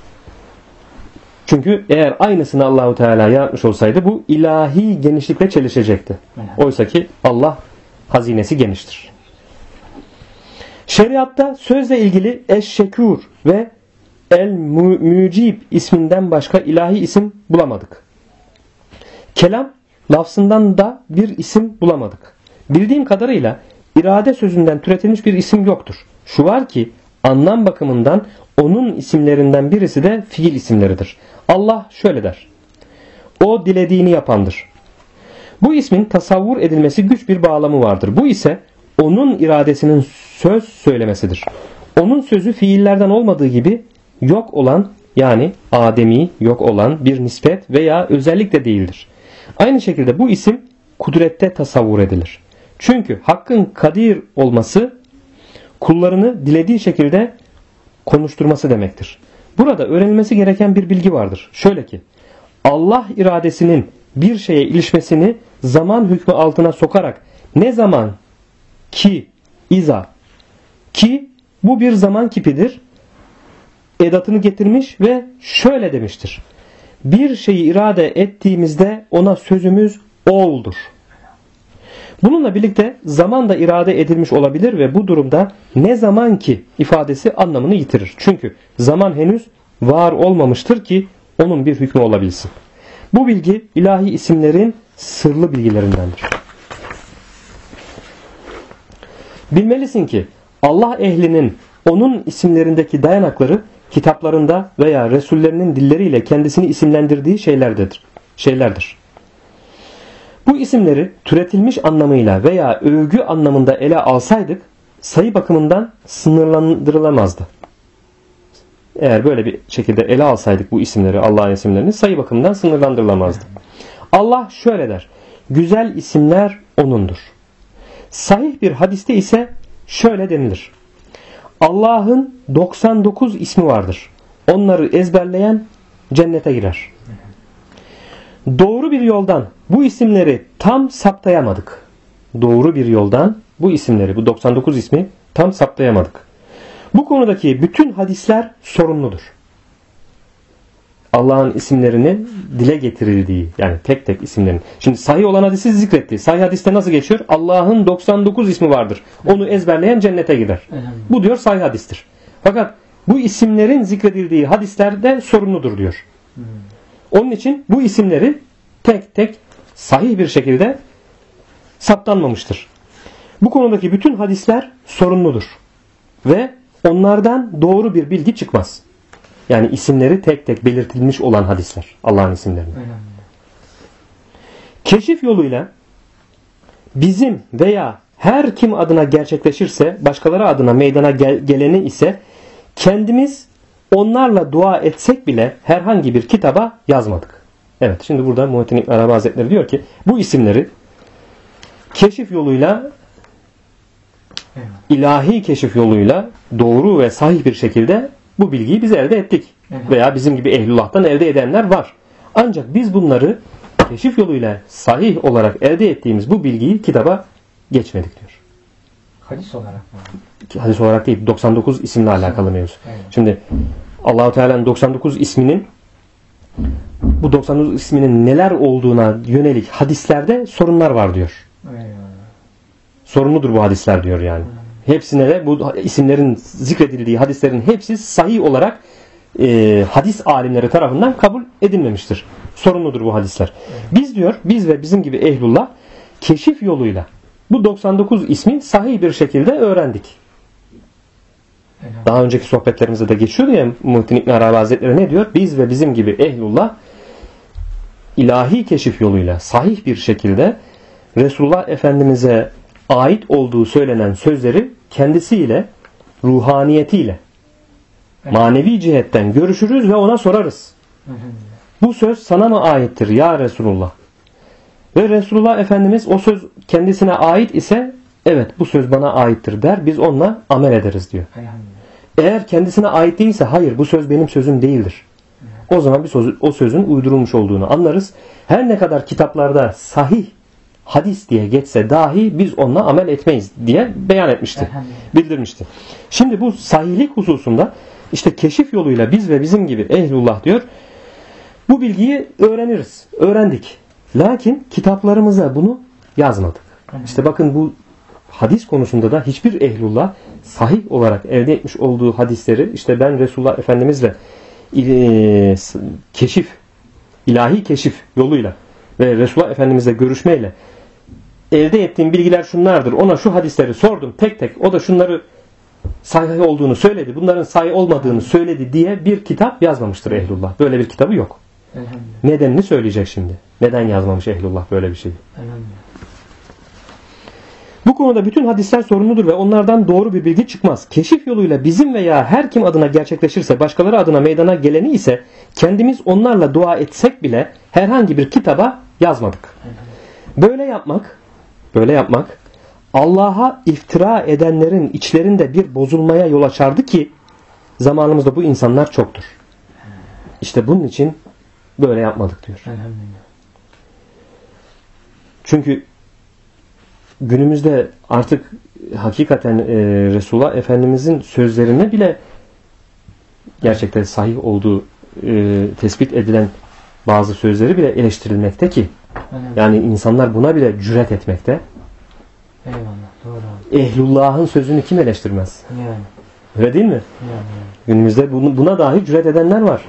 Çünkü eğer aynısını Allahu Teala yaratmış olsaydı bu ilahi genişlikle çelişecekti. Oysa ki Allah hazinesi geniştir. Şeriatta sözle ilgili eş-şekur ve el-mücib isminden başka ilahi isim bulamadık. Kelam lafzından da bir isim bulamadık. Bildiğim kadarıyla irade sözünden türetilmiş bir isim yoktur. Şu var ki anlam bakımından onun isimlerinden birisi de fiil isimleridir. Allah şöyle der: O dilediğini yapandır. Bu ismin tasavvur edilmesi güç bir bağlamı vardır. Bu ise onun iradesinin söz söylemesidir. Onun sözü fiillerden olmadığı gibi yok olan, yani ademi yok olan bir nispet veya özellik de değildir. Aynı şekilde bu isim kudrette tasavvur edilir. Çünkü Hakk'ın kadir olması kullarını dilediği şekilde konuşturması demektir. Burada öğrenilmesi gereken bir bilgi vardır. Şöyle ki Allah iradesinin bir şeye ilişmesini zaman hükmü altına sokarak ne zaman ki iza ki bu bir zaman kipidir edatını getirmiş ve şöyle demiştir: bir şeyi irade ettiğimizde ona sözümüz ol'dur. Bununla birlikte zaman da irade edilmiş olabilir ve bu durumda ne zaman ki ifadesi anlamını yitirir. Çünkü zaman henüz var olmamıştır ki onun bir hükmü olabilsin. Bu bilgi ilahi isimlerin sırlı bilgilerindendir. Bilmelisin ki Allah ehlinin onun isimlerindeki dayanakları kitaplarında veya Resullerinin dilleriyle kendisini isimlendirdiği şeylerdir. Bu isimleri türetilmiş anlamıyla veya övgü anlamında ele alsaydık sayı bakımından sınırlandırılamazdı. Eğer böyle bir şekilde ele alsaydık bu isimleri, Allah'ın isimlerini, sayı bakımından sınırlandırılamazdı. Allah şöyle der: güzel isimler O'nundur. Sahih bir hadiste ise şöyle denilir: Allah'ın 99 ismi vardır. Onları ezberleyen cennete girer. Doğru bir yoldan bu isimleri tam saptayamadık. Doğru bir yoldan bu isimleri, bu 99 ismi tam saptayamadık. Bu konudaki bütün hadisler sorunludur. Allah'ın isimlerini dile getirildiği, yani tek tek isimlerin. Şimdi sahih olan hadisi zikretti. Sahih hadiste nasıl geçiyor? Allah'ın 99 ismi vardır. Onu ezberleyen cennete gider. Bu diyor sahih hadistir. Fakat bu isimlerin zikredildiği hadislerde sorunludur diyor. Onun için bu isimleri tek tek sahih bir şekilde saptanmamıştır. Bu konudaki bütün hadisler sorunludur. Ve onlardan doğru bir bilgi çıkmaz. Yani isimleri tek tek belirtilmiş olan hadisler. Allah'ın isimlerini. Keşif yoluyla bizim veya her kim adına gerçekleşirse, başkaları adına meydana geleni ise kendimiz onlarla dua etsek bile herhangi bir kitaba yazmadık. Evet, şimdi burada Muhittin İbn Arabi Hazretleri diyor ki bu isimleri keşif yoluyla, ilahi keşif yoluyla doğru ve sahih bir şekilde bu bilgiyi biz elde ettik. Veya bizim gibi ehlullah'tan elde edenler var. Ancak biz bunları keşif yoluyla sahih olarak elde ettiğimiz bu bilgiyi kitaba geçmedik diyor. Hadis olarak mı? Hadis olarak değil, 99 isimle alakalı mevzu. Şimdi Allah-u Teala'nın 99 isminin, bu 99 isminin neler olduğuna yönelik hadislerde sorunlar var diyor. Sorunludur bu hadisler diyor yani. Hepsine de bu isimlerin zikredildiği hadislerin hepsi sahih olarak hadis alimleri tarafından kabul edilmemiştir. Sorunludur bu hadisler. Biz diyor, biz ve bizim gibi ehlullah keşif yoluyla bu 99 ismi sahih bir şekilde öğrendik. Daha önceki sohbetlerimizde de geçiyordu ya, Muhittin İbn Arabi Hazretleri ne diyor? Biz ve bizim gibi ehlullah ilahi keşif yoluyla sahih bir şekilde Resulullah Efendimiz'e ait olduğu söylenen sözleri kendisiyle, ruhaniyetiyle, manevi cihetten görüşürüz ve ona sorarız. Bu söz sana mı aittir ya Resulullah? Ve Resulullah Efendimiz o söz kendisine ait ise evet bu söz bana aittir der. Biz onunla amel ederiz diyor. Eğer kendisine ait değilse hayır bu söz benim sözüm değildir. O zaman o sözün uydurulmuş olduğunu anlarız. Her ne kadar kitaplarda sahih hadis diye geçse dahi biz onunla amel etmeyiz diye beyan etmişti. Bildirmişti. Şimdi bu sahihlik hususunda işte keşif yoluyla biz ve bizim gibi ehlullah diyor, bu bilgiyi öğreniriz. Öğrendik. Lakin kitaplarımıza bunu yazmadık. İşte bakın bu hadis konusunda da hiçbir ehlullah sahih olarak elde etmiş olduğu hadisleri işte ben Resulullah Efendimizle keşif, ilahi keşif yoluyla ve Resulullah Efendimizle görüşmeyle elde ettiğim bilgiler şunlardır. Ona şu hadisleri sordum tek tek. O da şunları sahih olduğunu söyledi. Bunların sahih olmadığını söyledi diye bir kitap yazmamıştır ehlullah. Böyle bir kitabı yok. Nedenini söyleyecek şimdi. Neden yazmamış ehlullah böyle bir şey? Bu konuda bütün hadisler sorumludur ve onlardan doğru bir bilgi çıkmaz. Keşif yoluyla bizim veya her kim adına gerçekleşirse, başkaları adına meydana geleni ise kendimiz onlarla dua etsek bile herhangi bir kitaba yazmadık. Böyle yapmak Allah'a iftira edenlerin içlerinde bir bozulmaya yol açardı ki zamanımızda bu insanlar çoktur. İşte bunun için böyle yapmadık diyor. Çünkü günümüzde artık hakikaten Resulullah Efendimizin sözlerine bile gerçekten sahih olduğu tespit edilen bazı sözleri bile eleştirilmekte ki yani insanlar buna bile cüret etmekte. Eyvallah, doğru. Ehlullah'ın sözünü kim eleştirmez? Yani. Öyle değil mi? Yani. Günümüzde buna dahi cüret edenler var.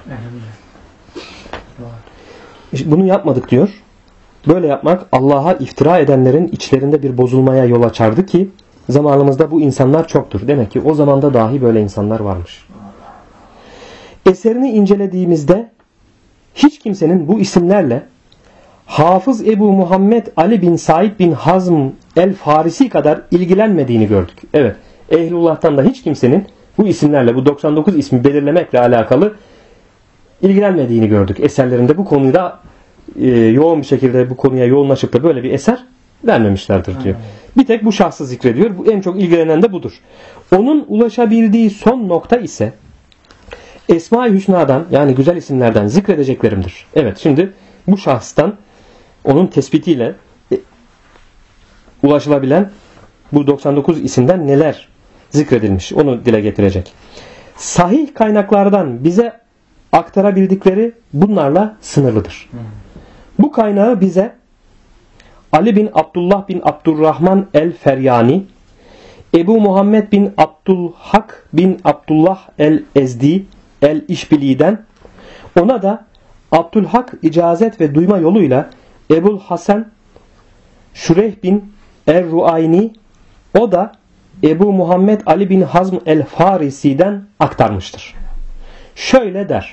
İşte bunu yapmadık diyor. Böyle yapmak Allah'a iftira edenlerin içlerinde bir bozulmaya yol açardı ki zamanımızda bu insanlar çoktur. Demek ki o zamanda dahi böyle insanlar varmış. Eserini incelediğimizde hiç kimsenin bu isimlerle Hafız Ebu Muhammed Ali bin Said bin Hazm el-Farisi kadar ilgilenmediğini gördük. Evet, ehlullah'tan da hiç kimsenin bu isimlerle, bu 99 ismi belirlemekle alakalı ilgilenmediğini gördük. Eserlerinde bu konuda yoğun bir şekilde bu konuya yoğunlaşıp da böyle bir eser vermemişlerdir diyor. Bir tek bu şahsı zikrediyor. Bu en çok ilgilenen de budur. Onun ulaşabildiği son nokta ise Esma-i Hüsna'dan yani güzel isimlerden zikredeceklerimdir. Evet, şimdi bu şahstan onun tespitiyle ulaşılabilen bu 99 isimden neler zikredilmiş onu dile getirecek. Sahih kaynaklardan bize aktarabildikleri bunlarla sınırlıdır. Bu kaynağı bize Ali bin Abdullah bin Abdurrahman el-Feryani, Ebu Muhammed bin Abdülhak bin Abdullah el-Ezdi el-İşbili'den, ona da Abdülhak icazet ve duyma yoluyla Ebul Hasan Şureyh bin Er-Ruayni, o da Ebu Muhammed Ali bin Hazm el-Farisi'den aktarmıştır. Şöyle der: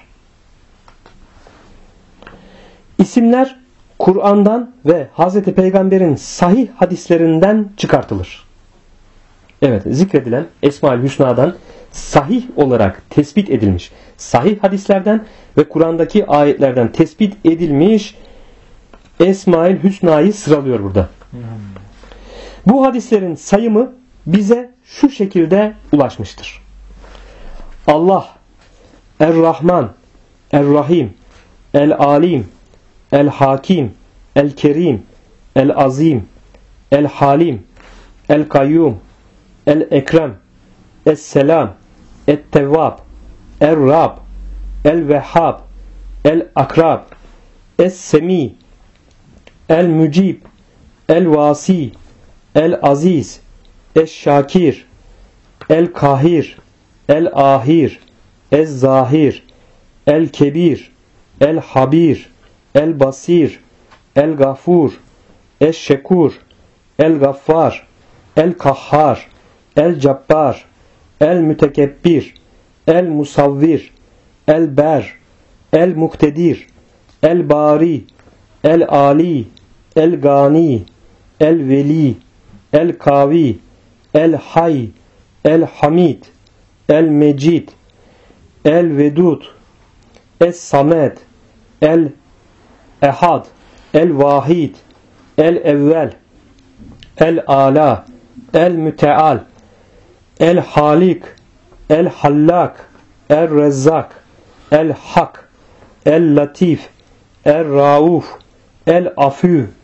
İsimler Kur'an'dan ve Hazreti Peygamber'in sahih hadislerinden çıkartılır. Evet, zikredilen Esma-ül Hüsna'dan sahih olarak tespit edilmiş sahih hadislerden ve Kur'an'daki ayetlerden tespit edilmiş Esma-ül Hüsna'yı sıralıyor burada. Bu hadislerin sayımı bize şu şekilde ulaşmıştır. Allah, Er-Rahman, Er-Rahim, El-Alim, El-Hakim, El-Kerim, El-Azim, El-Halim, El-Kayyum, El-Ekrem, Es-Selam, Et-Tevvab, Er-Rab, El-Vehhab, El-Akrab, Es-Semi, El-Mücib, El-Vasi, El-Aziz, Es-Şakir, El-Kahir, El-Ahir, Ez-Zahir, El-Kebir, El-Habir, El-Basir, El-Gafur, El-Şekur, El-Gaffar, El-Kahhar, El-Cabbar, El-Mütekebbir, El-Musavvir, El-Ber, El-Muktedir, El-Bari, El-Ali, El-Gani, El-Veli, El-Kavi, El-Hay, El-Hamid, El-Mecid, El-Vedud, Es-Samed, El-Ehad, El-Vahid, El-Evvel, El-Ala, El-Müteal, El-Halik, El-Hallak, El-Rezzak, El-Hak, El-Latif, El-Rauf, El-Afü,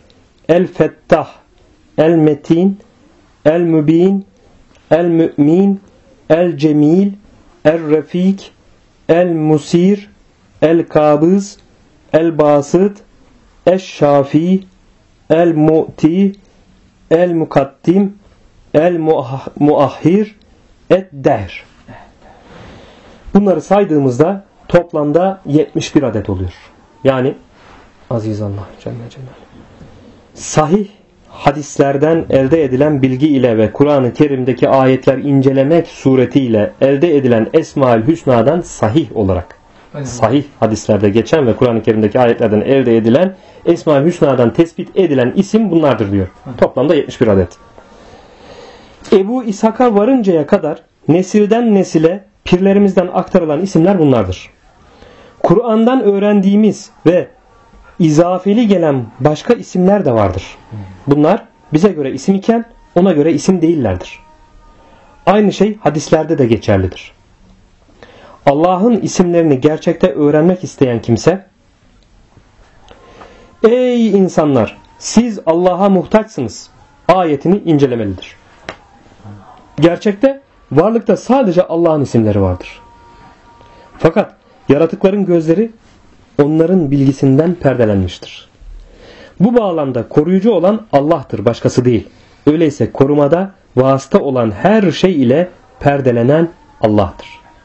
El-Fettah, El-Metin, El-Mübin, El-Mü'min, El-Cemil, El-Refik, El-Musir, El-Kabız, El-Basit, El-Şafi, El-Mu'ti, El-Mukaddim, El-Muahhir, Et-Dehr. Bunları saydığımızda toplamda 71 adet oluyor. Yani aziz Allah Celle Celaluhu. Sahih hadislerden elde edilen bilgi ile ve Kur'an-ı Kerim'deki ayetler incelemek suretiyle elde edilen Esma-ül Hüsna'dan sahih olarak, sahih hadislerde geçen ve Kur'an-ı Kerim'deki ayetlerden elde edilen Esma-ül Hüsna'dan tespit edilen isim bunlardır diyor. Toplamda 71 adet. Ebu İshak'a varıncaya kadar nesilden nesile pirlerimizden aktarılan isimler bunlardır. Kur'an'dan öğrendiğimiz ve izafeli gelen başka isimler de vardır. Bunlar bize göre isim iken ona göre isim değillerdir. Aynı şey hadislerde de geçerlidir. Allah'ın isimlerini gerçekte öğrenmek isteyen kimse, ey insanlar siz Allah'a muhtaçsınız ayetini incelemelidir. Gerçekte varlıkta sadece Allah'ın isimleri vardır. Fakat yaratıkların gözleri onların bilgisinden perdelenmiştir. Bu bağlamda koruyucu olan Allah'tır, başkası değil. Öyleyse korumada vasıta olan her şey ile perdelenen Allah'tır.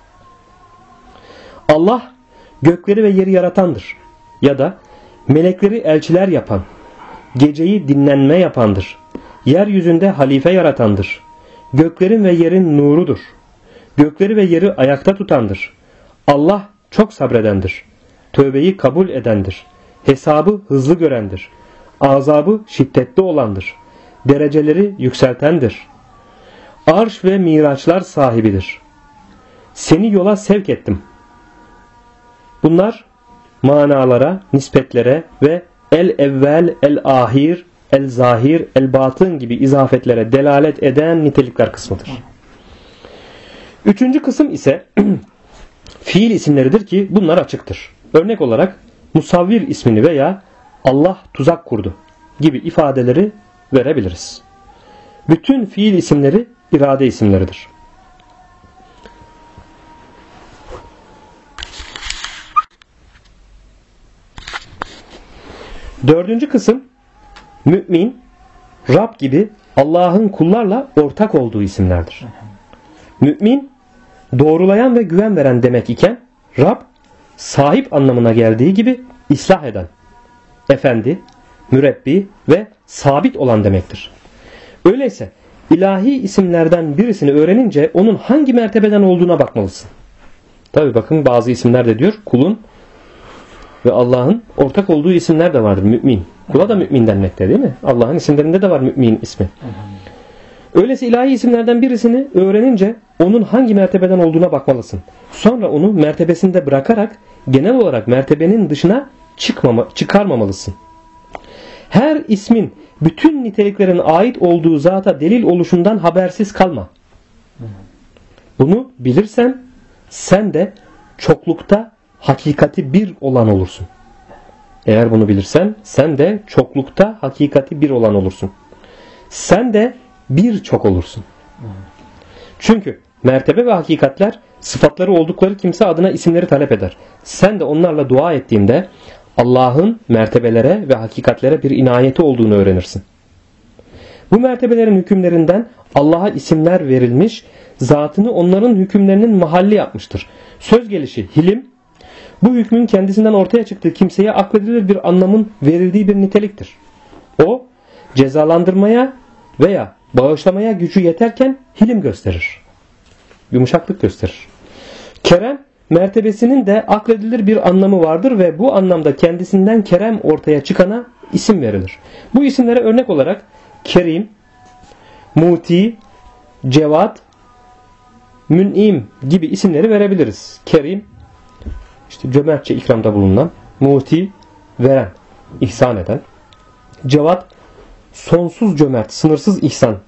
Allah gökleri ve yeri yaratandır. Ya da melekleri elçiler yapan, geceyi dinlenme yapandır. Yeryüzünde halife yaratandır. Göklerin ve yerin nurudur. Gökleri ve yeri ayakta tutandır. Allah çok sabredendir. Tövbeyi kabul edendir. Hesabı hızlı görendir. Azabı şiddetli olandır. Dereceleri yükseltendir. Arş ve miraçlar sahibidir. Seni yola sevk ettim. Bunlar manalara, nispetlere ve el-evvel, el-ahir, el-zahir, el-batın gibi izafetlere delalet eden nitelikler kısmıdır. Üçüncü kısım ise fiil isimleridir ki bunlar açıktır. Örnek olarak Musavvir ismini veya Allah tuzak kurdu gibi ifadeleri verebiliriz. Bütün fiil isimleri irade isimleridir. Dördüncü kısım mümin, Rab gibi Allah'ın kullarla ortak olduğu isimlerdir. Mümin, doğrulayan ve güven veren demek iken Rab, sahip anlamına geldiği gibi ıslah eden, efendi, mürebbi ve sabit olan demektir. Öyleyse ilahi isimlerden birisini öğrenince onun hangi mertebeden olduğuna bakmalısın. Tabi bakın bazı isimler de diyor kulun ve Allah'ın ortak olduğu isimler de vardır. Mümin. Kula da mümin denmekte değil mi? Allah'ın isimlerinde de var mümin ismi. Öyleyse ilahi isimlerden birisini öğrenince onun hangi mertebeden olduğuna bakmalısın. Sonra onu mertebesinde bırakarak genel olarak mertebenin dışına çıkarmamalısın. Her ismin bütün niteliklerin ait olduğu zata delil oluşundan habersiz kalma. Bunu bilirsen sen de çoklukta hakikati bir olan olursun. Eğer bunu bilirsen sen de çoklukta hakikati bir olan olursun. Sen de birçok olursun. Çünkü mertebe ve hakikatler sıfatları oldukları kimse adına isimleri talep eder. Sen de onlarla dua ettiğinde Allah'ın mertebelere ve hakikatlere bir inayeti olduğunu öğrenirsin. Bu mertebelerin hükümlerinden Allah'a isimler verilmiş, zatını onların hükümlerinin mahalli yapmıştır. Söz gelişi hilim, bu hükmün kendisinden ortaya çıktığı kimseye akledilir bir anlamın verildiği bir niteliktir. O, cezalandırmaya veya bağışlamaya gücü yeterken hilim gösterir. Yumuşaklık gösterir. Kerem, mertebesinin de akledilir bir anlamı vardır ve bu anlamda kendisinden kerem ortaya çıkana isim verilir. Bu isimlere örnek olarak Kerim, Muti, Cevat, Mün'im gibi isimleri verebiliriz. Kerim, işte cömertçe ikramda bulunan, Muti, veren, ihsan eden, Cevat, sonsuz cömert, sınırsız ihsan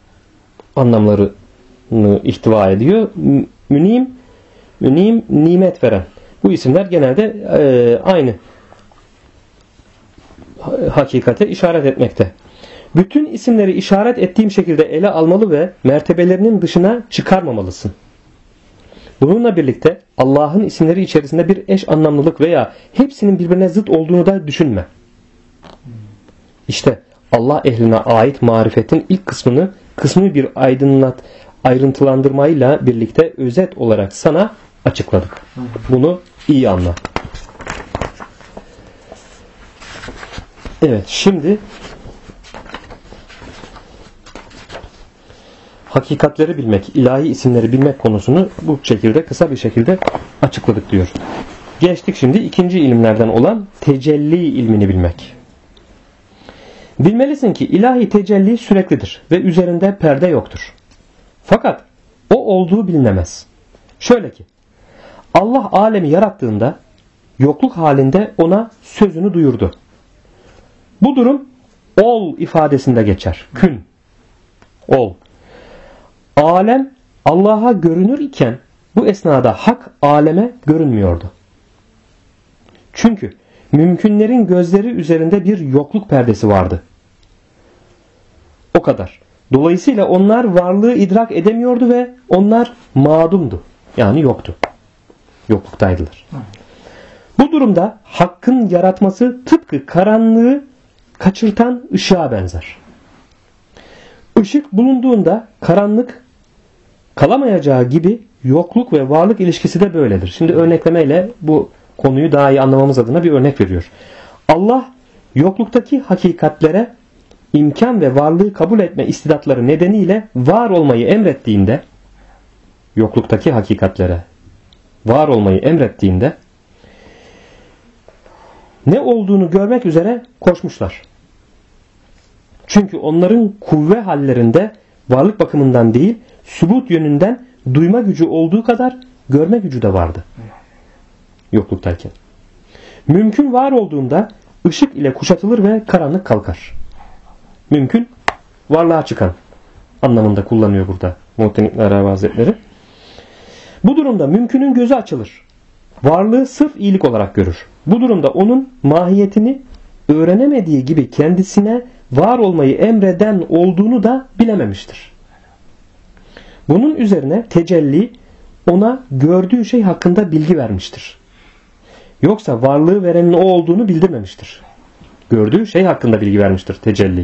anlamlarını ihtiva ediyor. Mün'im, nimet veren. Bu isimler genelde aynı hakikate işaret etmekte. Bütün isimleri işaret ettiğim şekilde ele almalı ve mertebelerinin dışına çıkarmamalısın. Bununla birlikte Allah'ın isimleri içerisinde bir eş anlamlılık veya hepsinin birbirine zıt olduğunu da düşünme. İşte Allah ehline ait marifetin ilk kısmı bir ayrıntılandırmayla birlikte özet olarak sana açıkladık. Bunu iyi anla. Evet, şimdi hakikatleri bilmek, ilahi isimleri bilmek konusunu bu şekilde kısa bir şekilde açıkladık diyor. Geçtik şimdi ikinci ilimlerden olan tecelli ilmini bilmek. Bilmelisin ki ilahi tecelli süreklidir ve üzerinde perde yoktur. Fakat o olduğu bilinemez. Şöyle ki, Allah alemi yarattığında yokluk halinde ona sözünü duyurdu. Bu durum ol ifadesinde geçer. Kün, ol. Alem Allah'a görünür iken bu esnada hak aleme görünmüyordu. Çünkü mümkünlerin gözleri üzerinde bir yokluk perdesi vardı. O kadar. Dolayısıyla onlar varlığı idrak edemiyordu ve onlar madumdu. Yani yoktu. Yokluktaydılar. Bu durumda hakkın yaratması tıpkı karanlığı kaçırtan ışığa benzer. Işık bulunduğunda karanlık kalamayacağı gibi yokluk ve varlık ilişkisi de böyledir. Şimdi örneklemeyle bu konuyu daha iyi anlamamız adına bir örnek veriyor. Allah yokluktaki hakikatlere imkan ve varlığı kabul etme istidatları nedeniyle var olmayı emrettiğinde, yokluktaki hakikatlere var olmayı emrettiğinde ne olduğunu görmek üzere koşmuşlar. Çünkü onların kuvve hallerinde varlık bakımından değil, sübut yönünden duyma gücü olduğu kadar görme gücü de vardı. Yokluktayken. Mümkün var olduğunda ışık ile kuşatılır ve karanlık kalkar. Mümkün, varlığa çıkan anlamında kullanıyor burada Muhittin İbn Arabi Hazretleri. Bu durumda mümkünün gözü açılır. Varlığı sırf iyilik olarak görür. Bu durumda onun mahiyetini öğrenemediği gibi kendisine var olmayı emreden olduğunu da bilememiştir. Bunun üzerine tecelli ona gördüğü şey hakkında bilgi vermiştir. Yoksa varlığı verenin o olduğunu bildirmemiştir. Gördüğü şey hakkında bilgi vermiştir tecelli.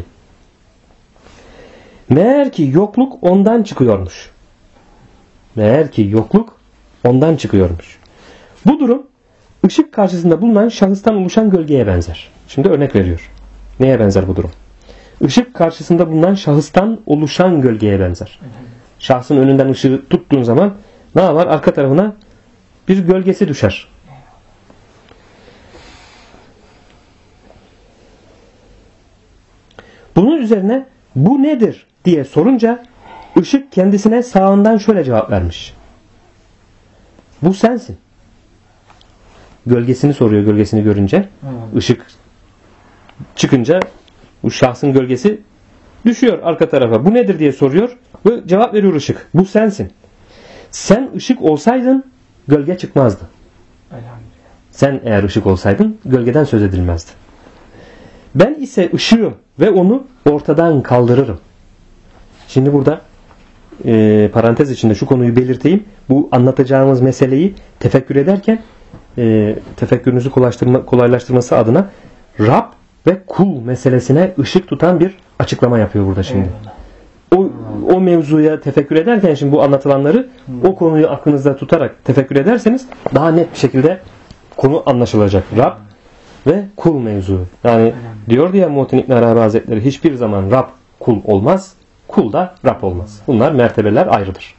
Meğer ki yokluk ondan çıkıyormuş. Meğer ki yokluk ondan çıkıyormuş. Bu durum ışık karşısında bulunan şahıstan oluşan gölgeye benzer. Şimdi örnek veriyor. Neye benzer bu durum? Işık karşısında bulunan şahıstan oluşan gölgeye benzer. Şahsın önünden ışığı tuttuğun zaman ne yapar? Arka tarafına bir gölgesi düşer. Bunun üzerine bu nedir diye sorunca ışık kendisine sağından şöyle cevap vermiş. Bu sensin. Gölgesini soruyor gölgesini görünce. Işık çıkınca bu şahsın gölgesi düşüyor arka tarafa. Bu nedir diye soruyor ve cevap veriyor ışık. Bu sensin. Sen ışık olsaydın gölge çıkmazdı. Sen eğer ışık olsaydın gölgeden söz edilmezdi. Ben ise ışığım ve onu ortadan kaldırırım. Şimdi burada parantez içinde şu konuyu belirteyim. Bu anlatacağımız meseleyi tefekkür ederken tefekkürünüzü kolaylaştırması adına Rab ve kul meselesine ışık tutan bir açıklama yapıyor burada şimdi. O mevzuya tefekkür ederken şimdi bu anlatılanları o konuyu aklınızda tutarak tefekkür ederseniz daha net bir şekilde konu anlaşılacak. Rab ve kul mevzu. Yani diyordu ya Muhittin İbn Arabi Hazretleri hiçbir zaman Rab kul olmaz, kul da Rab olmaz. Bunlar mertebeler ayrıdır.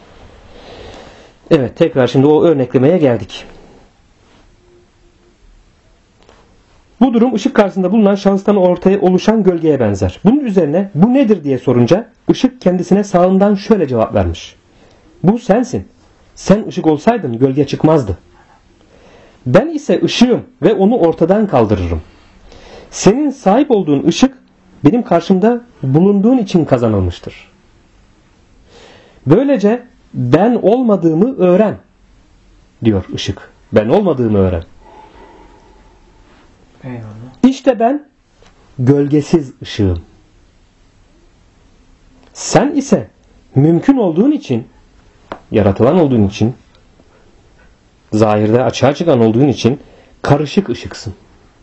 Evet tekrar şimdi o örneklemeye geldik. Bu durum ışık karşısında bulunan şahıstan ortaya oluşan gölgeye benzer. Bunun üzerine bu nedir diye sorunca ışık kendisine sağından şöyle cevap vermiş. Bu sensin. Sen ışık olsaydın gölge çıkmazdı. Ben ise ışığım ve onu ortadan kaldırırım. Senin sahip olduğun ışık benim karşımda bulunduğun için kazanılmıştır. Böylece ben olmadığımı öğren diyor ışık. Ben olmadığımı öğren. Eyvallah. İşte ben gölgesiz ışığım. Sen ise mümkün olduğun için, yaratılan olduğun için, zahirde açığa çıkan olduğun için karışık ışıksın.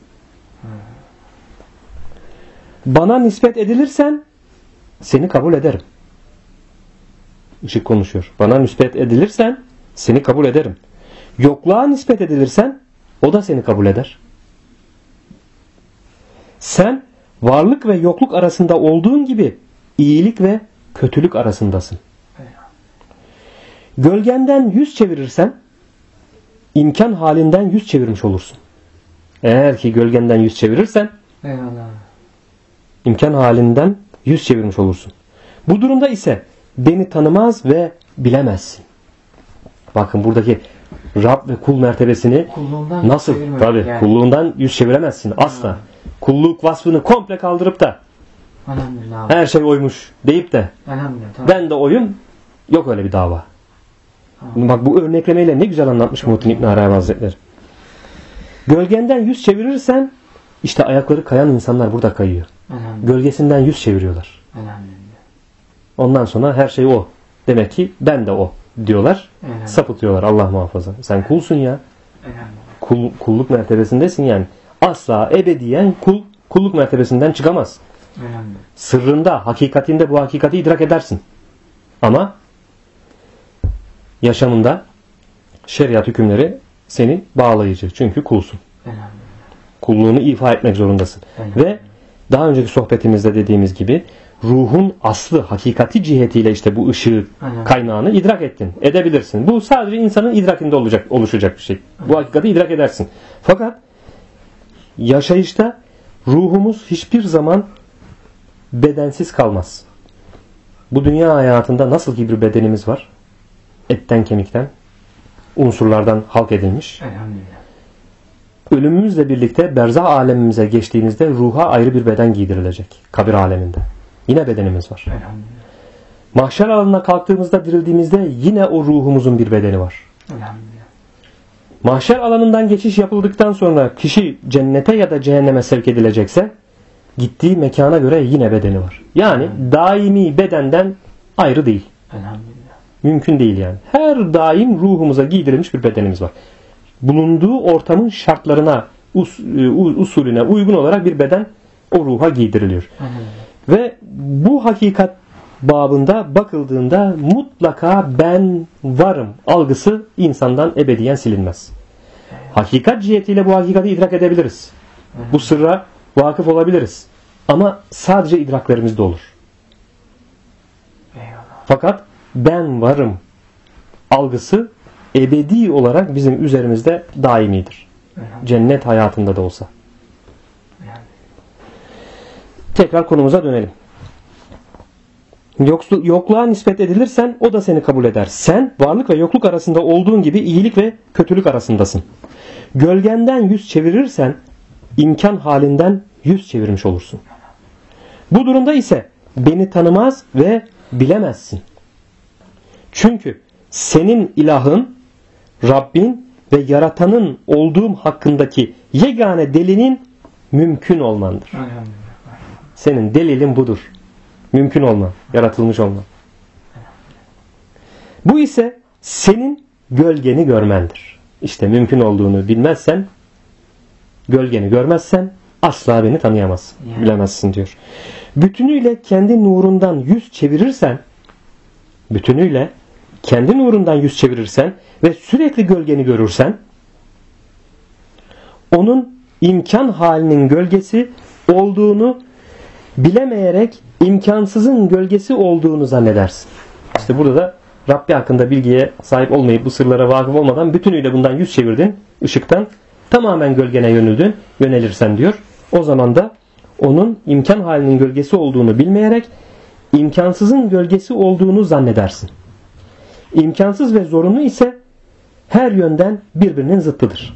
Bana nispet edilirsen seni kabul ederim. Işık konuşuyor. Bana nispet edilirsen seni kabul ederim. Yokluğa nispet edilirsen o da seni kabul eder. Sen varlık ve yokluk arasında olduğun gibi iyilik ve kötülük arasındasın. Gölgenden yüz çevirirsen imkan halinden yüz çevirmiş olursun. Eğer ki gölgenden yüz çevirirsen imkan halinden yüz çevirmiş olursun. Bu durumda ise beni tanımaz ve bilemezsin. Bakın buradaki Rab ve kul mertebesini kulluğundan nasıl? Tabii yani. kulluğundan yüz çeviremezsin asla. Kulluk vasfını komple kaldırıp da her şey oymuş deyip de ben de oyum, yok öyle bir dava. Bak bu örneklemeyle ne güzel anlatmış Muhittin İbn Arabi Hazretleri. Gölgenden yüz çevirirsen işte ayakları kayan insanlar burada kayıyor. Gölgesinden yüz çeviriyorlar. Ondan sonra her şey o. Demek ki ben de o diyorlar. Sapıtıyorlar, Allah muhafaza. Sen kulsun ya. Kulluk mertebesindesin yani. Asla ebediyen kulluk mertebesinden çıkamaz. Sırrında, hakikatinde bu hakikati idrak edersin. Ama yaşamında şeriat hükümleri seni bağlayıcı. Çünkü kulsun. Kulluğunu ifa etmek zorundasın. Ve daha önceki sohbetimizde dediğimiz gibi ruhun aslı, hakikati cihetiyle işte bu ışığı kaynağını idrak ettin. Edebilirsin. Bu sadece insanın idrakinde oluşacak bir şey. Bu hakikati idrak edersin. Fakat yaşayışta ruhumuz hiçbir zaman bedensiz kalmaz. Bu dünya hayatında nasıl ki bir bedenimiz var? Etten kemikten, unsurlardan halk edilmiş. Ölümümüzle birlikte berzah alemimize geçtiğimizde ruha ayrı bir beden giydirilecek. Kabir aleminde. Yine bedenimiz var. Mahşer alanına kalktığımızda, dirildiğimizde yine o ruhumuzun bir bedeni var. Mahşer alanından geçiş yapıldıktan sonra kişi cennete ya da cehenneme sevk edilecekse gittiği mekana göre yine bedeni var. Yani daimi bedenden ayrı değil. Mümkün değil yani. Her daim ruhumuza giydirilmiş bir bedenimiz var. Bulunduğu ortamın şartlarına, usulüne uygun olarak bir beden o ruha giydiriliyor. Ve bu hakikat babında bakıldığında mutlaka ben varım algısı insandan ebediyen silinmez. Hakikat cihetiyle bu hakikati idrak edebiliriz. Bu sırra vakıf olabiliriz. Ama sadece idraklerimizde olur. Fakat ben varım algısı ebedi olarak bizim üzerimizde daimidir. Cennet hayatında da olsa. Tekrar konumuza dönelim. Yokluğa nispet edilirsen o da seni kabul eder. Sen varlık ve yokluk arasında olduğun gibi iyilik ve kötülük arasındasın. Gölgenden yüz çevirirsen imkan halinden yüz çevirmiş olursun. Bu durumda ise beni tanımaz ve bilemezsin. Çünkü senin ilahın, Rabbin ve yaratanın olduğum hakkındaki yegane delilin mümkün olmandır. Senin delilin budur. Mümkün olman, yaratılmış olman. Bu ise senin gölgeni görmendir. İşte mümkün olduğunu bilmezsen, gölgeni görmezsen asla beni tanıyamazsın, bilemezsin diyor. Bütünüyle kendi nurundan yüz çevirirsen, ve sürekli gölgeni görürsen, onun imkan halinin gölgesi olduğunu bilemeyerek imkansızın gölgesi olduğunu zannedersin. İşte burada da Rabbi hakkında bilgiye sahip olmayıp bu sırlara vakıf olmadan bütünüyle bundan yüz çevirdin. Işıktan tamamen gölgene yönelirsen diyor. O zaman da onun imkan halinin gölgesi olduğunu bilmeyerek imkansızın gölgesi olduğunu zannedersin. İmkansız ve zorunlu ise her yönden birbirinin zıttıdır.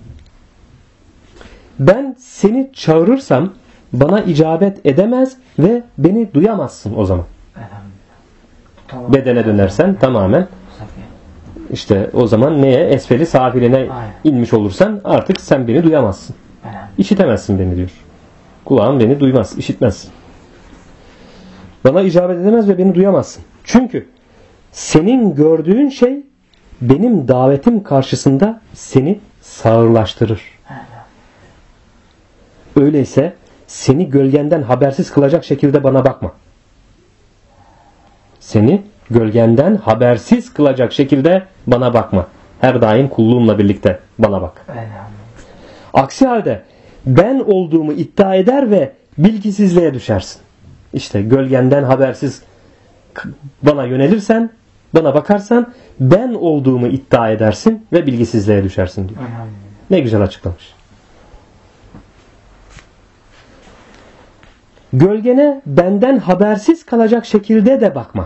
Ben seni çağırırsam bana icabet edemez ve beni duyamazsın o zaman. Bedene dönersen tamamen işte o zaman neye? Esfeli safiline inmiş olursan artık sen beni duyamazsın. İşitemezsin beni diyor. Kulağın beni duymaz, işitmez. Bana icabet edemez ve beni duyamazsın. Çünkü senin gördüğün şey benim davetim karşısında seni sağırlaştırır. Öyleyse seni gölgenden habersiz kılacak şekilde bana bakma. Seni gölgenden habersiz kılacak şekilde bana bakma. Her daim kulluğumla birlikte bana bak. Aksi halde ben olduğumu iddia eder ve bilgisizliğe düşersin. İşte gölgenden habersiz bana yönelirsen, bana bakarsan ben olduğumu iddia edersin ve bilgisizliğe düşersin diyor. Ne güzel açıklamış. Gölgene benden habersiz kalacak şekilde de bakma.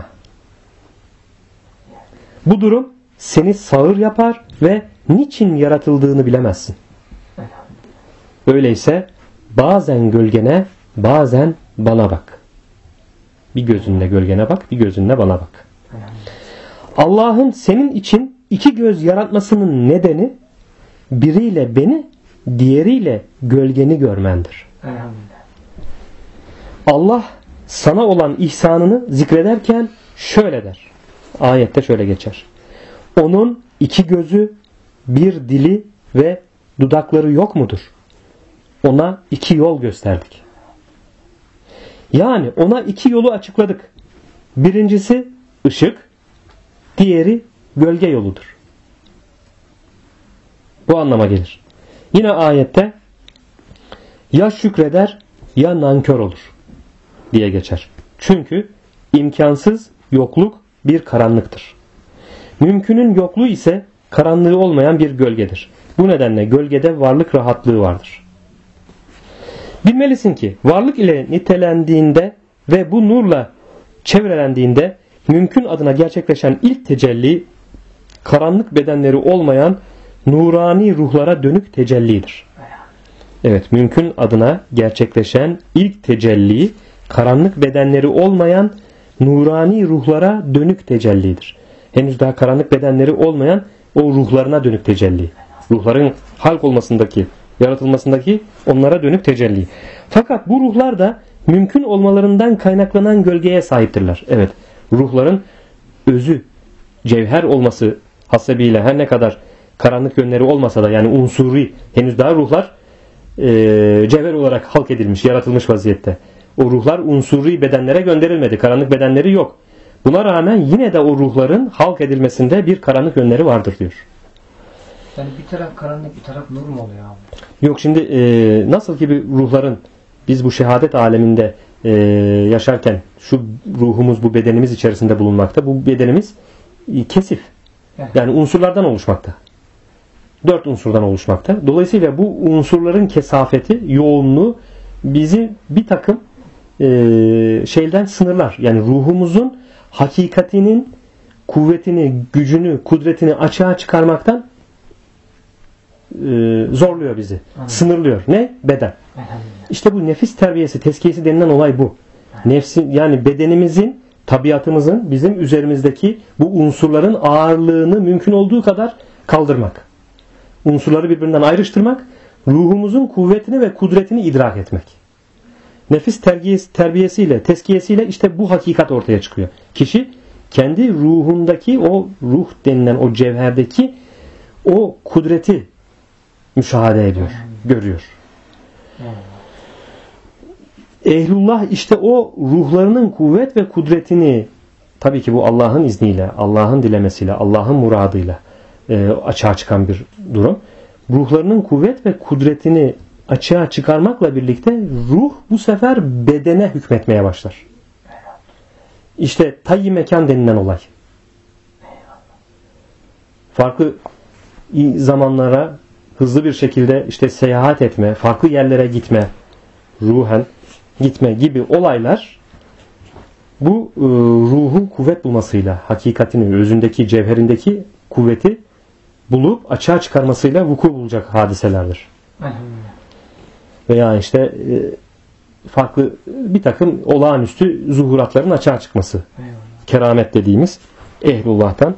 Bu durum seni sağır yapar ve niçin yaratıldığını bilemezsin. Öyleyse bazen gölgene, bazen bana bak. Bir gözünle gölgene bak, bir gözünle bana bak. Allah'ın senin için iki göz yaratmasının nedeni biriyle beni, diğeriyle gölgeni görmendir. Allah sana olan ihsanını zikrederken şöyle der. Ayette şöyle geçer. Onun iki gözü, bir dili ve dudakları yok mudur? Ona iki yol gösterdik. Yani ona iki yolu açıkladık. Birincisi ışık, diğeri gölge yoludur. Bu anlama gelir. Yine ayette ya şükreder ya nankör olur diye geçer. Çünkü imkansız yokluk bir karanlıktır. Mümkünün yokluğu ise karanlığı olmayan bir gölgedir. Bu nedenle gölgede varlık rahatlığı vardır. Bilmelisin ki varlık ile nitelendiğinde ve bu nurla çevrelendiğinde mümkün adına gerçekleşen ilk tecelli karanlık bedenleri olmayan nurani ruhlara dönük tecellidir. Evet, mümkün adına gerçekleşen ilk tecelli karanlık bedenleri olmayan nurani ruhlara dönük tecellidir. Henüz daha karanlık bedenleri olmayan o ruhlarına dönük tecelli. Ruhların halk olmasındaki, yaratılmasındaki onlara dönük tecelli. Fakat bu ruhlar da mümkün olmalarından kaynaklanan gölgeye sahiptirler. Evet, ruhların özü, cevher olması hasebiyle her ne kadar karanlık yönleri olmasa da yani unsuri, henüz daha ruhlar cevher olarak halk edilmiş, yaratılmış vaziyette. O ruhlar unsuri bedenlere gönderilmedi. Karanlık bedenleri yok. Buna rağmen yine de o ruhların halk edilmesinde bir karanlık yönleri vardır diyor. Yani bir taraf karanlık, bir taraf nur mu oluyor abi? Yok şimdi nasıl ki bir ruhların biz bu şehadet aleminde yaşarken şu ruhumuz bu bedenimiz içerisinde bulunmakta. Bu bedenimiz kesif. Evet. Yani unsurlardan oluşmakta. 4 unsurdan oluşmakta. Dolayısıyla bu unsurların kesafeti, yoğunluğu bizi bir takım şeyden sınırlar. Yani ruhumuzun hakikatinin kuvvetini, gücünü, kudretini açığa çıkarmaktan zorluyor bizi. Anladım. Sınırlıyor. Ne? Beden. İşte bu nefis terbiyesi, tezkiyesi denilen olay bu. Nefsin, yani bedenimizin, tabiatımızın bizim üzerimizdeki bu unsurların ağırlığını mümkün olduğu kadar kaldırmak. Unsurları birbirinden ayrıştırmak, ruhumuzun kuvvetini ve kudretini idrak etmek. Nefis terbiyesiyle, tezkiyesiyle işte bu hakikat ortaya çıkıyor. Kişi kendi ruhundaki o ruh denilen o cevherdeki o kudreti müşahede ediyor, görüyor. Ehlullah işte o ruhlarının kuvvet ve kudretini tabii ki bu Allah'ın izniyle, Allah'ın dilemesiyle, Allah'ın muradıyla açığa çıkan bir durum. Ruhlarının kuvvet ve kudretini açığa çıkarmakla birlikte ruh bu sefer bedene hükmetmeye başlar. İşte tayyi mekan denilen olay. Farklı zamanlara hızlı bir şekilde işte seyahat etme, farklı yerlere gitme, ruhen gitme gibi olaylar bu ruhun kuvvet bulmasıyla, hakikatini, özündeki, cevherindeki kuvveti bulup açığa çıkarmasıyla vuku bulacak hadiselerdir. Veya işte farklı bir takım olağanüstü zuhuratların açığa çıkması. Keramet dediğimiz ehlullah'tan.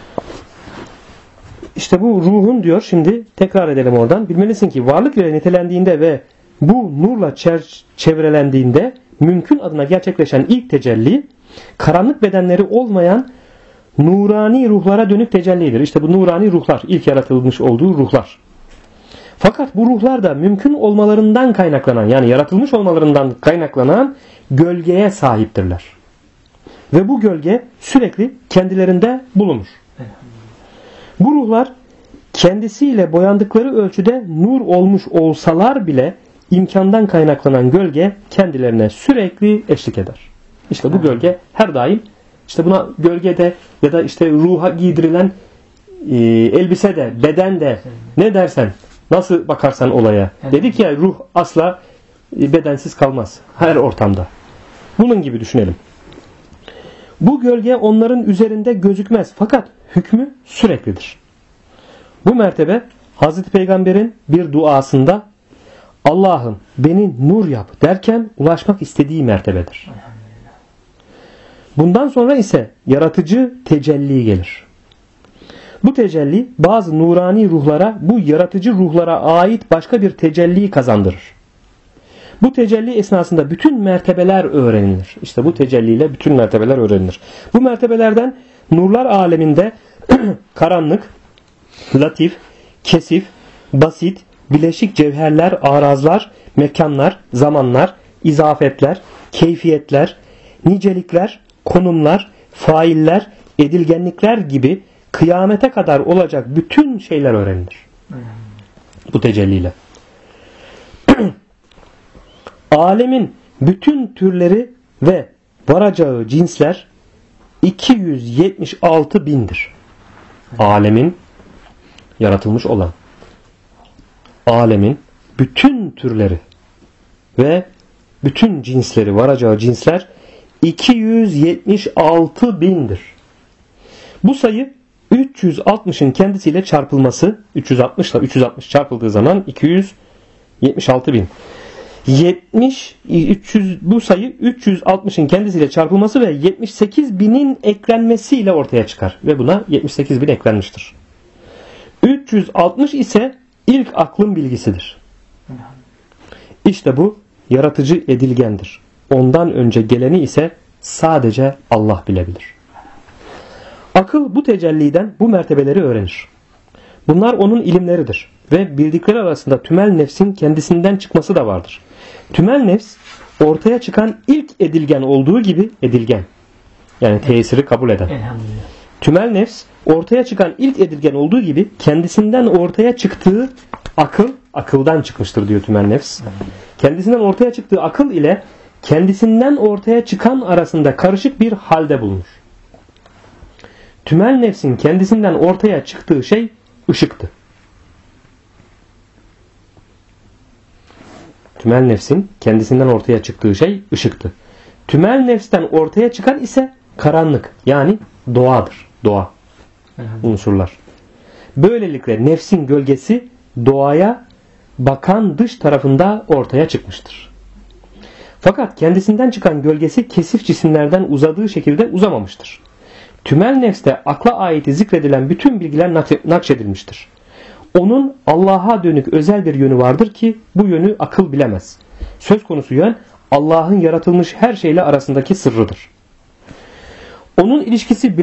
İşte bu ruhun diyor, şimdi tekrar edelim oradan. Bilmelisin ki varlık ile nitelendiğinde ve bu nurla çevrelendiğinde mümkün adına gerçekleşen ilk tecelli, karanlık bedenleri olmayan nurani ruhlara dönük tecellidir. İşte bu nurani ruhlar, ilk yaratılmış olduğu ruhlar. Fakat bu ruhlar da mümkün olmalarından kaynaklanan, yani yaratılmış olmalarından kaynaklanan gölgeye sahiptirler. Ve bu gölge sürekli kendilerinde bulunur. Bu ruhlar kendisiyle boyandıkları ölçüde nur olmuş olsalar bile imkandan kaynaklanan gölge kendilerine sürekli eşlik eder. İşte bu gölge her daim, işte buna gölgede ya da işte ruha giydirilen elbise de, beden de, ne dersen, nasıl bakarsan olaya. Dedik ya, ruh asla bedensiz kalmaz her ortamda. Bunun gibi düşünelim. Bu gölge onların üzerinde gözükmez fakat hükmü süreklidir. Bu mertebe Hazreti Peygamber'in bir duasında Allah'ım beni nur yap derken ulaşmak istediği mertebedir. Bundan sonra ise yaratıcı tecelli gelir. Bu tecelli bazı nurani ruhlara, bu yaratıcı ruhlara ait başka bir tecelli kazandırır. Bu tecelli esnasında bütün mertebeler öğrenilir. İşte bu tecelliyle bütün mertebeler öğrenilir. Bu mertebelerden nurlar aleminde karanlık, latif, kesif, basit, bileşik cevherler, arazlar, mekanlar, zamanlar, izafetler, keyfiyetler, nicelikler, konumlar, failler, edilgenlikler gibi kıyamete kadar olacak bütün şeyler öğrenilir. Bu tecelliyle. Alemin bütün türleri ve varacağı cinsler 276 bindir. Alemin, yaratılmış olan alemin bütün türleri ve bütün cinsleri, varacağı cinsler 276 bindir. Bu sayı 360'ın kendisiyle çarpılması, 360 ile 360 çarpıldığı zaman 276 bin. 300, bu sayı 360'ın kendisiyle çarpılması ve 78 binin eklenmesiyle ortaya çıkar. Ve buna 78 bin eklenmiştir. 360 ise ilk aklın bilgisidir. İşte bu yaratıcı edilgendir. Ondan önce geleni ise sadece Allah bilebilir. Akıl bu tecelliden bu mertebeleri öğrenir. Bunlar onun ilimleridir. Ve bildikleri arasında tümel nefsin kendisinden çıkması da vardır. Tümel nefs ortaya çıkan ilk edilgen olduğu gibi edilgen. Yani tesiri kabul eden. Tümel nefs ortaya çıkan ilk edilgen olduğu gibi kendisinden ortaya çıktığı akıldan çıkmıştır diyor tümel nefs. Kendisinden ortaya çıktığı akıl ile kendisinden ortaya çıkan arasında karışık bir halde bulunur. Tümel nefsin kendisinden ortaya çıktığı şey ışıktı. Tümel nefsin kendisinden ortaya çıktığı şey ışıktı. Tümel nefsten ortaya çıkan ise karanlık, yani doğadır. Doğa. Unsurlar. Böylelikle nefsin gölgesi doğaya bakan dış tarafında ortaya çıkmıştır. Fakat kendisinden çıkan gölgesi kesif cisimlerden uzadığı şekilde uzamamıştır. Tümel nefste akla ait zikredilen bütün bilgiler nakşedilmiştir. Onun Allah'a dönük özel bir yönü vardır ki bu yönü akıl bilemez. Söz konusu yön Allah'ın yaratılmış her şeyle arasındaki sırrıdır. Onun ilişkisi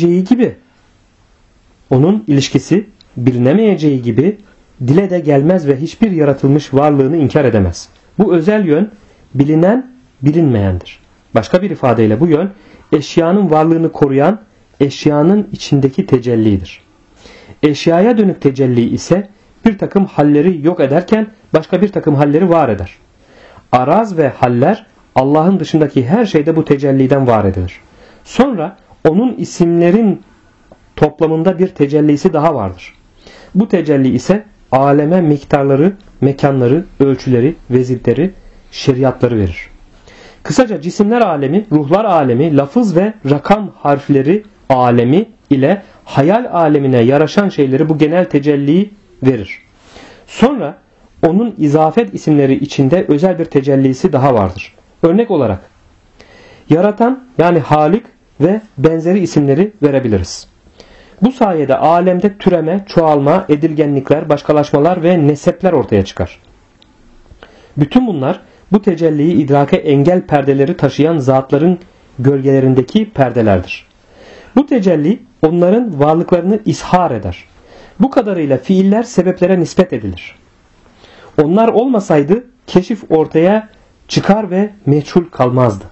bilinemeyeceği gibi dile de gelmez ve hiçbir yaratılmış varlığını inkar edemez. Bu özel yön bilinen, bilinmeyendir. Başka bir ifadeyle bu yön eşyanın varlığını koruyan eşyanın içindeki tecellidir. Eşyaya dönük tecelli ise bir takım halleri yok ederken başka bir takım halleri var eder. Araz ve haller Allah'ın dışındaki her şeyde bu tecelliden var edilir. Sonra onun isimlerin toplamında bir tecellisi daha vardır. Bu tecelli ise aleme miktarları, mekanları, ölçüleri, vezitleri, şeriatları verir. Kısaca cisimler alemi, ruhlar alemi, lafız ve rakam harfleri alemi ile hayal alemine yaraşan şeyleri bu genel tecelliyi verir. Sonra onun izafet isimleri içinde özel bir tecellisi daha vardır. Örnek olarak yaratan, yani Halik ve benzeri isimleri verebiliriz. Bu sayede alemde türeme, çoğalma, edilgenlikler, başkalaşmalar ve nesepler ortaya çıkar. Bütün bunlar bu tecelliyi idrake engel perdeleri taşıyan zatların gölgelerindeki perdelerdir. Bu tecelli onların varlıklarını ishar eder. Bu kadarıyla fiiller sebeplere nispet edilir. Onlar olmasaydı keşif ortaya çıkar ve meçhul kalmazdı.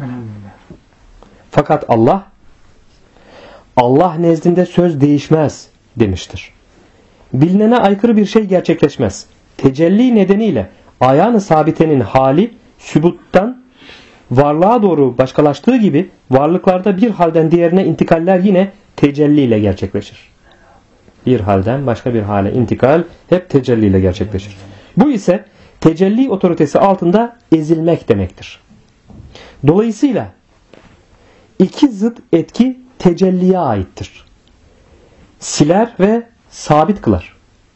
Fakat Allah nezdinde söz değişmez demiştir. Bilinene aykırı bir şey gerçekleşmez. Tecelli nedeniyle ayağını sabitenin hali sübuttan varlığa doğru başkalaştığı gibi varlıklarda bir halden diğerine intikaller yine tecelli ile gerçekleşir. Bir halden başka bir hale intikal hep tecelli ile gerçekleşir. Bu ise tecelli otoritesi altında ezilmek demektir. Dolayısıyla iki zıt etki tecelliye aittir. Siler ve sabit kılar.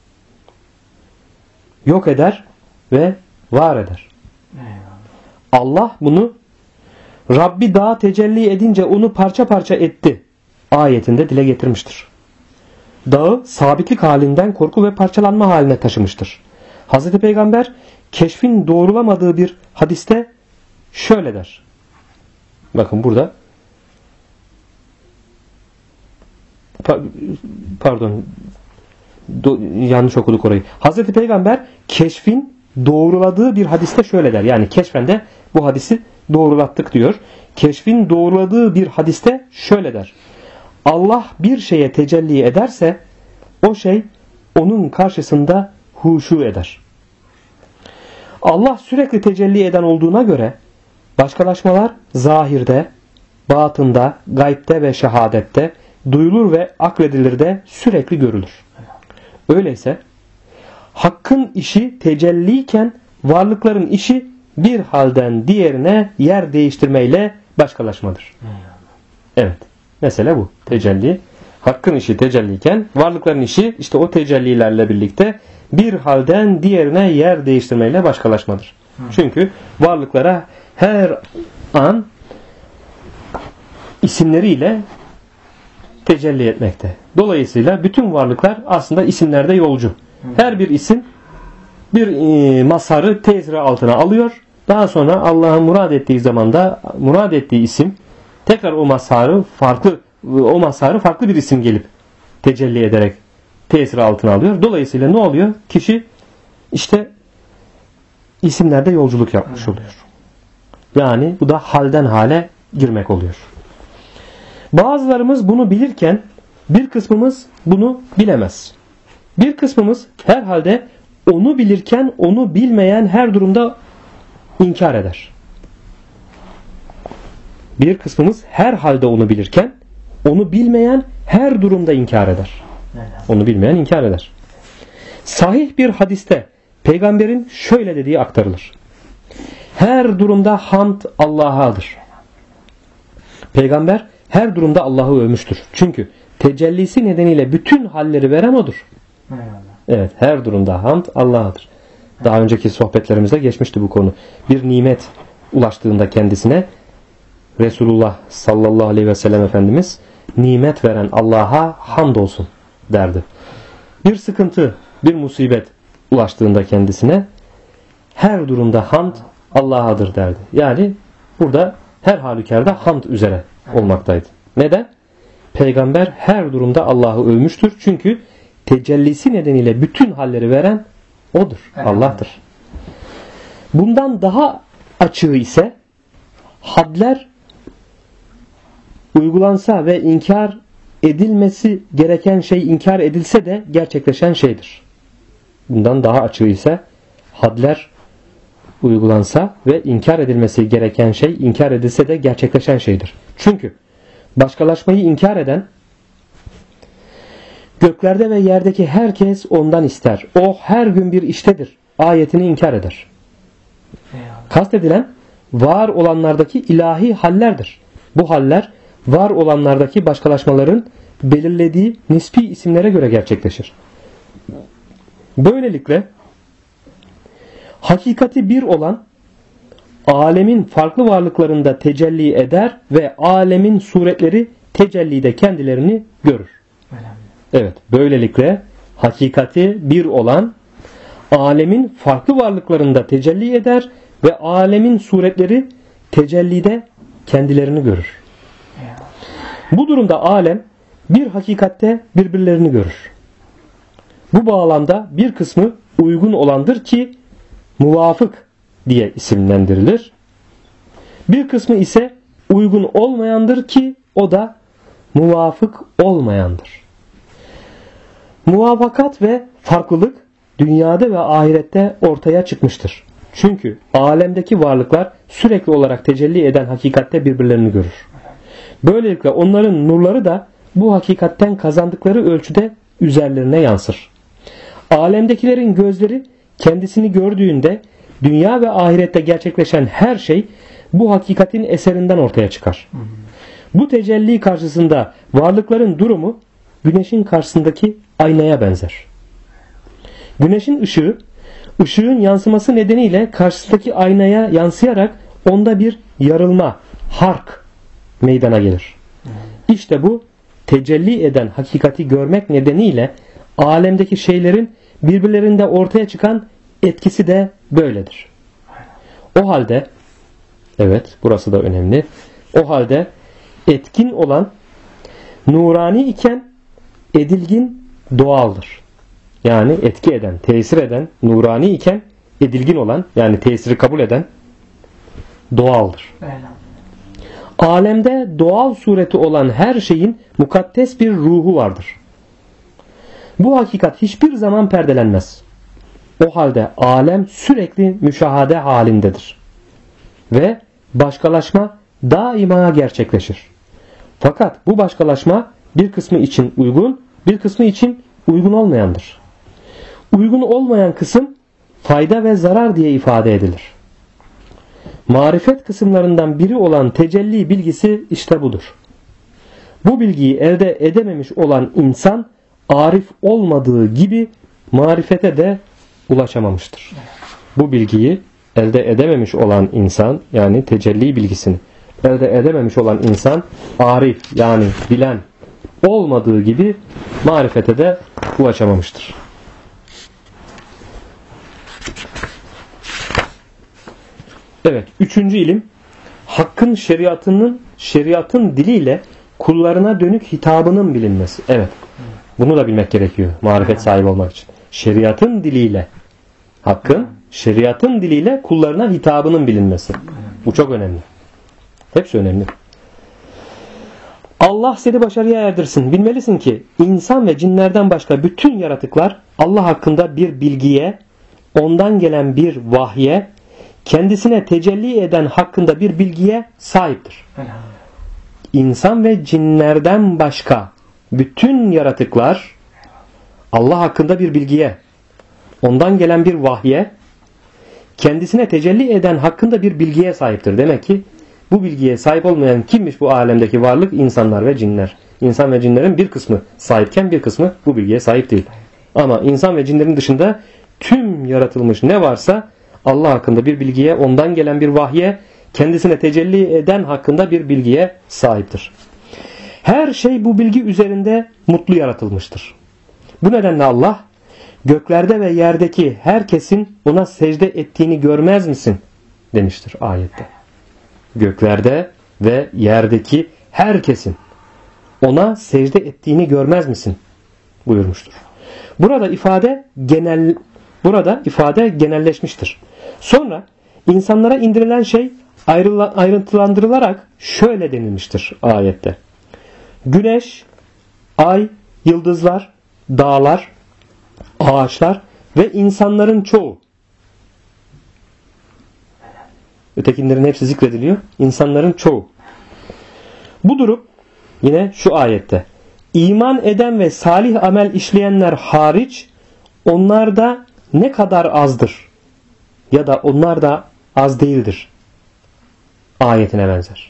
Yok eder ve var eder. Allah bunu Rabbi dağa tecelli edince onu parça parça etti ayetinde dile getirmiştir. Dağı sabitlik halinden korku ve parçalanma haline taşımıştır. Hazreti Peygamber keşfin doğrulamadığı bir hadiste şöyle der. Bakın burada yanlış okuduk orayı. Hazreti Peygamber keşfin doğruladığı bir hadiste şöyle der. Yani keşfen de bu hadisi doğrulattık diyor. Keşfin doğruladığı bir hadiste şöyle der. Allah bir şeye tecelli ederse o şey onun karşısında huşu eder. Allah sürekli tecelli eden olduğuna göre başkalaşmalar zahirde, batında, gaybde ve şehadette, duyulur ve akledilir de sürekli görülür. Öyleyse Hakk'ın işi tecelliyken varlıkların işi bir halden diğerine yer değiştirmeyle başkalaşmadır. Evet. Mesele bu. Tecelli. Hakkın işi tecelliyken varlıkların işi işte o tecellilerle birlikte bir halden diğerine yer değiştirmeyle başkalaşmadır. Çünkü varlıklara her an isimleriyle tecelli etmekte. Dolayısıyla bütün varlıklar aslında isimlerde yolcu. Her bir isim bir mazharı tesiri altına alıyor. Daha sonra Allah'ın murad ettiği zamanda murad ettiği isim tekrar o mazharı farklı bir isim gelip tecelli ederek tesiri altına alıyor. Dolayısıyla ne oluyor? Kişi işte isimlerde yolculuk yapmış oluyor. Yani bu da halden hale girmek oluyor. Bazılarımız bunu bilirken bir kısmımız bunu bilemez. Bir kısmımız herhalde onu bilirken onu bilmeyen her durumda inkar eder. Bir kısmımız herhalde onu bilirken onu bilmeyen her durumda inkar eder. Onu bilmeyen inkar eder. Sahih bir hadiste peygamberin şöyle dediği aktarılır. Her durumda hamd Allah'adır. Peygamber her durumda Allah'ı övmüştür. Çünkü tecellisi nedeniyle bütün halleri veren odur. Evet, her durumda hamd Allah'adır. Daha önceki sohbetlerimizde geçmişti bu konu. Bir nimet ulaştığında kendisine Resulullah sallallahu aleyhi ve sellem Efendimiz nimet veren Allah'a hamdolsun derdi. Bir sıkıntı, bir musibet ulaştığında kendisine her durumda hamd Allah'adır derdi. Yani burada her halükarda hamd üzere olmaktaydı. Neden? Peygamber her durumda Allah'ı övmüştür. Çünkü tecellisi nedeniyle bütün halleri veren odur. Allah'tır. Bundan daha açığı ise hadler uygulansa ve inkar edilmesi gereken şey inkar edilse de gerçekleşen şeydir. Bundan daha açığı ise hadler uygulansa ve inkar edilmesi gereken şey inkar edilse de gerçekleşen şeydir. Çünkü başkalaşmayı inkar eden göklerde ve yerdeki herkes ondan ister. O her gün bir iştedir. Ayetini inkar eder. Kastedilen var olanlardaki ilahi hallerdir. Bu haller var olanlardaki başkalaşmaların belirlediği nispi isimlere göre gerçekleşir. Böylelikle hakikati bir olan alemin farklı varlıklarında tecelli eder ve alemin suretleri tecellide kendilerini görür. Evet, böylelikle hakikati bir olan alemin farklı varlıklarında tecelli eder ve alemin suretleri tecellide kendilerini görür. Bu durumda alem bir hakikatte birbirlerini görür. Bu bağlamda bir kısmı uygun olandır ki muvafık diye isimlendirilir. Bir kısmı ise uygun olmayandır ki o da muvafık olmayandır. Muvafakat ve farklılık dünyada ve ahirette ortaya çıkmıştır. Çünkü alemdeki varlıklar sürekli olarak tecelli eden hakikatte birbirlerini görür. Böylelikle onların nurları da bu hakikatten kazandıkları ölçüde üzerlerine yansır. Alemdekilerin gözleri kendisini gördüğünde dünya ve ahirette gerçekleşen her şey bu hakikatin eserinden ortaya çıkar. Bu tecelli karşısında varlıkların durumu güneşin karşısındaki aynaya benzer. Güneşin ışığın yansıması nedeniyle karşısındaki aynaya yansıyarak onda bir yarılma, hark meydana gelir. İşte bu tecelli eden hakikati görmek nedeniyle alemdeki şeylerin birbirlerinde ortaya çıkan etkisi de böyledir. O halde, evet burası da önemli, o halde etkin olan nurani iken edilgin doğaldır. Yani etki eden, tesir eden nurani iken edilgin olan, yani tesiri kabul eden doğaldır. Alemde doğal sureti olan her şeyin mukaddes bir ruhu vardır. Bu hakikat hiçbir zaman perdelenmez. O halde alem sürekli müşahede halindedir. Ve başkalaşma daima gerçekleşir. Fakat bu başkalaşma bir kısmı için uygun, bir kısmı için uygun olmayandır. Uygun olmayan kısım fayda ve zarar diye ifade edilir. Marifet kısımlarından biri olan tecelli bilgisi işte budur. Bu bilgiyi elde edememiş olan insan arif olmadığı gibi marifete de ulaşamamıştır. Bu bilgiyi elde edememiş olan insan, yani tecelli bilgisini elde edememiş olan insan arif, yani bilen olmadığı gibi marifete de ulaşamamıştır. Evet, üçüncü ilim hakkın şeriatın diliyle kullarına dönük hitabının bilinmesi. Evet. Bunu da bilmek gerekiyor marifet sahibi olmak için. Şeriatın diliyle, hakkın şeriatın diliyle kullarına hitabının bilinmesi. Bu çok önemli. Hepsi önemli. Allah seni başarıya erdirsin. Bilmelisin ki insan ve cinlerden başka bütün yaratıklar Allah hakkında bir bilgiye, ondan gelen bir vahye, kendisine tecelli eden hakkında bir bilgiye sahiptir. İnsan ve cinlerden başka bütün yaratıklar Allah hakkında bir bilgiye, ondan gelen bir vahye, kendisine tecelli eden hakkında bir bilgiye sahiptir. Demek ki bu bilgiye sahip olmayan kimmiş bu alemdeki varlık? İnsanlar ve cinler. İnsan ve cinlerin bir kısmı sahipken bir kısmı bu bilgiye sahip değil. Ama insan ve cinlerin dışında tüm yaratılmış ne varsa Allah hakkında bir bilgiye, ondan gelen bir vahye, kendisine tecelli eden hakkında bir bilgiye sahiptir. Her şey bu bilgi üzerinde mutlu yaratılmıştır. Bu nedenle Allah, göklerde ve yerdeki herkesin ona secde ettiğini görmez misin? Demiştir ayette. Göklerde ve yerdeki herkesin ona secde ettiğini görmez misin? Buyurmuştur. Burada ifade genelleşmiştir. Sonra insanlara indirilen şey ayrıntılandırılarak şöyle denilmiştir ayette. Güneş, ay, yıldızlar, dağlar, ağaçlar ve insanların çoğu. Ötekilerin hepsi zikrediliyor. İnsanların çoğu. Bu durum yine şu ayette. İman eden ve salih amel işleyenler hariç onlar da ne kadar azdır ya da onlar da az değildir ayetine benzer.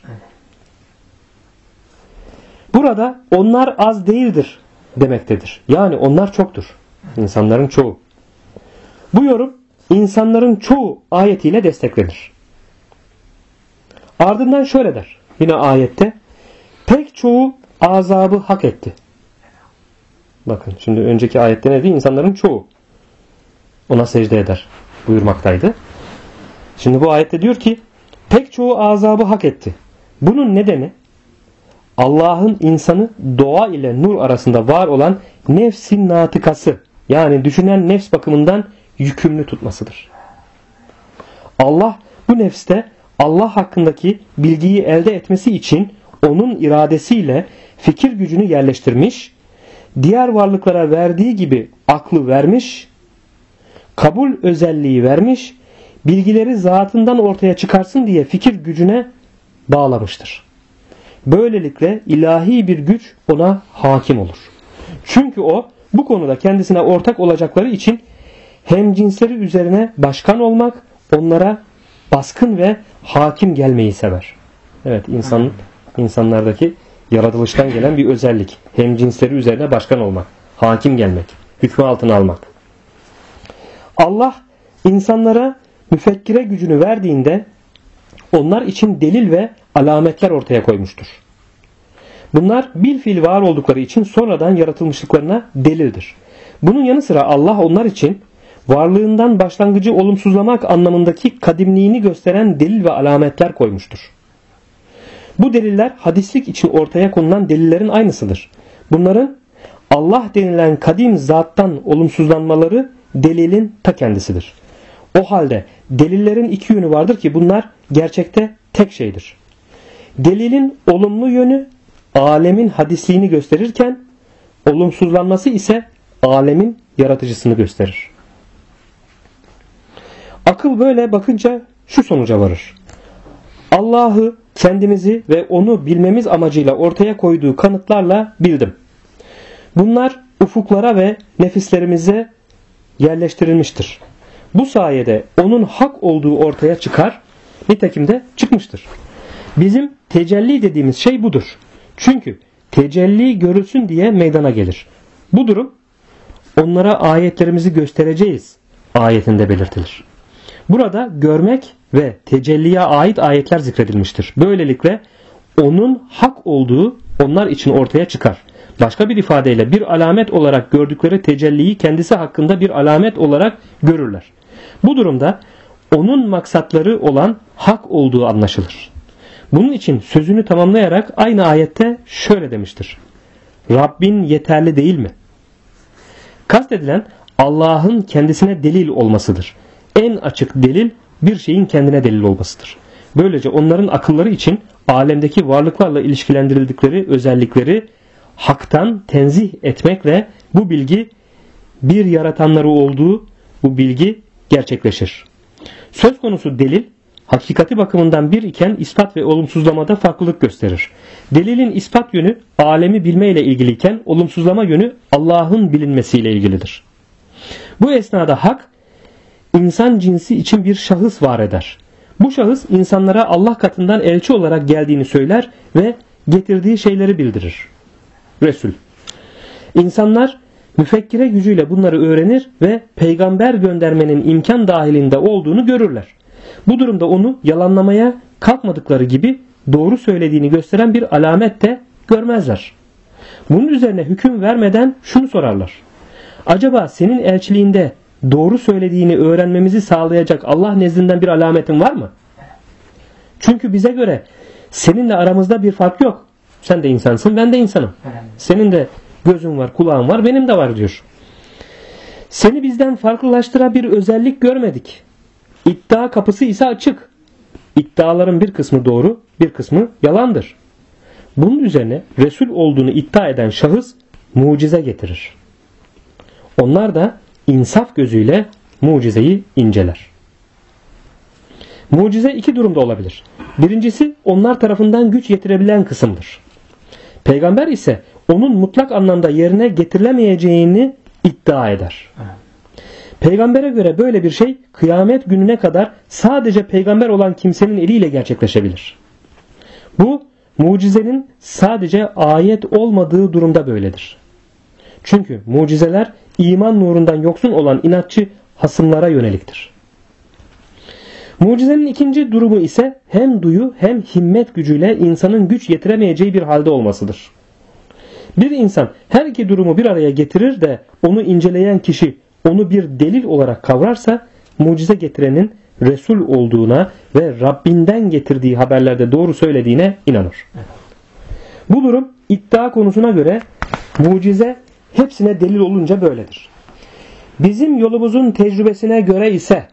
Burada onlar az değildir demektedir. Yani onlar çoktur. İnsanların çoğu. Bu yorum insanların çoğu ayetiyle desteklenir. Ardından şöyle der. Yine ayette pek çoğu azabı hak etti. Bakın şimdi önceki ayette ne diyor? İnsanların çoğu ona secde eder buyurmaktaydı. Şimdi bu ayette diyor ki pek çoğu azabı hak etti. Bunun nedeni Allah'ın insanı doğa ile nur arasında var olan nefsin natıkası, yani düşünen nefs bakımından yükümlü tutmasıdır. Allah bu nefste Allah hakkındaki bilgiyi elde etmesi için onun iradesiyle fikir gücünü yerleştirmiş, diğer varlıklara verdiği gibi aklı vermiş, kabul özelliği vermiş, bilgileri zatından ortaya çıkarsın diye fikir gücüne bağlamıştır. Böylelikle ilahi bir güç ona hakim olur. Çünkü o bu konuda kendisine ortak olacakları için hemcinsleri üzerine başkan olmak, onlara baskın ve hakim gelmeyi sever. Evet, insanlardaki yaratılıştan gelen bir özellik. Hemcinsleri üzerine başkan olmak, hakim gelmek, hükmü altına almak. Allah insanlara müfekkire gücünü verdiğinde onlar için delil ve alametler ortaya koymuştur. Bunlar bilfiil var oldukları için sonradan yaratılmışlıklarına delildir. Bunun yanı sıra Allah onlar için varlığından başlangıcı olumsuzlamak anlamındaki kadimliğini gösteren delil ve alametler koymuştur. Bu deliller hadislik için ortaya konulan delillerin aynısıdır. Bunların Allah denilen kadim zattan olumsuzlanmaları delilin ta kendisidir. O halde delillerin iki yönü vardır ki bunlar gerçekte tek şeydir. Delilin olumlu yönü alemin hadisliğini gösterirken olumsuzlanması ise alemin yaratıcısını gösterir. Akıl böyle bakınca şu sonuca varır. Allah'ı, kendimizi ve onu bilmemiz amacıyla ortaya koyduğu kanıtlarla bildim. Bunlar ufuklara ve nefislerimize yerleştirilmiştir. Bu sayede onun hak olduğu ortaya çıkar, nitekim de çıkmıştır. Bizim tecelli dediğimiz şey budur. Çünkü tecelli görülsün diye meydana gelir. Bu durum onlara ayetlerimizi göstereceğiz ayetinde belirtilir. Burada görmek ve tecelliye ait ayetler zikredilmiştir. Böylelikle onun hak olduğu onlar için ortaya çıkar. Başka bir ifadeyle bir alamet olarak gördükleri tecelliyi kendisi hakkında bir alamet olarak görürler. Bu durumda onun maksatları olan hak olduğu anlaşılır. Bunun için sözünü tamamlayarak aynı ayette şöyle demiştir. Rabbin yeterli değil mi? Kastedilen Allah'ın kendisine delil olmasıdır. En açık delil bir şeyin kendine delil olmasıdır. Böylece onların akılları için alemdeki varlıklarla ilişkilendirildikleri özellikleri haktan tenzih etmekle bu bilgi bir yaratanları olduğu bu bilgi gerçekleşir. Söz konusu delil hakikati bakımından bir iken ispat ve olumsuzlamada farklılık gösterir. Delilin ispat yönü alemi bilmeyle ilgiliyken olumsuzlama yönü Allah'ın bilinmesiyle ilgilidir. Bu esnada hak insan cinsi için bir şahıs var eder. Bu şahıs insanlara Allah katından elçi olarak geldiğini söyler ve getirdiği şeyleri bildirir. Resul. İnsanlar müfekkire gücüyle bunları öğrenir ve peygamber göndermenin imkan dahilinde olduğunu görürler. Bu durumda onu yalanlamaya kalkmadıkları gibi doğru söylediğini gösteren bir alamet de görmezler. Bunun üzerine hüküm vermeden şunu sorarlar. Acaba senin elçiliğinde doğru söylediğini öğrenmemizi sağlayacak Allah nezdinden bir alametin var mı? Çünkü bize göre seninle aramızda bir fark yok. Sen de insansın, ben de insanım. Senin de gözün var, kulağın var, benim de var diyor. Seni bizden farklılaştıran bir özellik görmedik. İddia kapısı ise açık. İddiaların bir kısmı doğru, bir kısmı yalandır. Bunun üzerine Resul olduğunu iddia eden şahıs mucize getirir. Onlar da insaf gözüyle mucizeyi inceler. Mucize iki durumda olabilir. Birincisi onlar tarafından güç yetirebilen kısımdır. Peygamber ise onun mutlak anlamda yerine getirilemeyeceğini iddia eder. Peygambere göre böyle bir şey kıyamet gününe kadar sadece peygamber olan kimsenin eliyle gerçekleşebilir. Bu mucizenin sadece ayet olmadığı durumda böyledir. Çünkü mucizeler iman nurundan yoksun olan inatçı hasımlara yöneliktir. Mucizenin ikinci durumu ise hem duyu hem himmet gücüyle insanın güç yetiremeyeceği bir halde olmasıdır. Bir insan her iki durumu bir araya getirir de onu inceleyen kişi onu bir delil olarak kavrarsa mucize getirenin Resul olduğuna ve Rabbinden getirdiği haberlerde doğru söylediğine inanır. Bu durum iddia konusuna göre mucize hepsine delil olunca böyledir. Bizim yolumuzun tecrübesine göre ise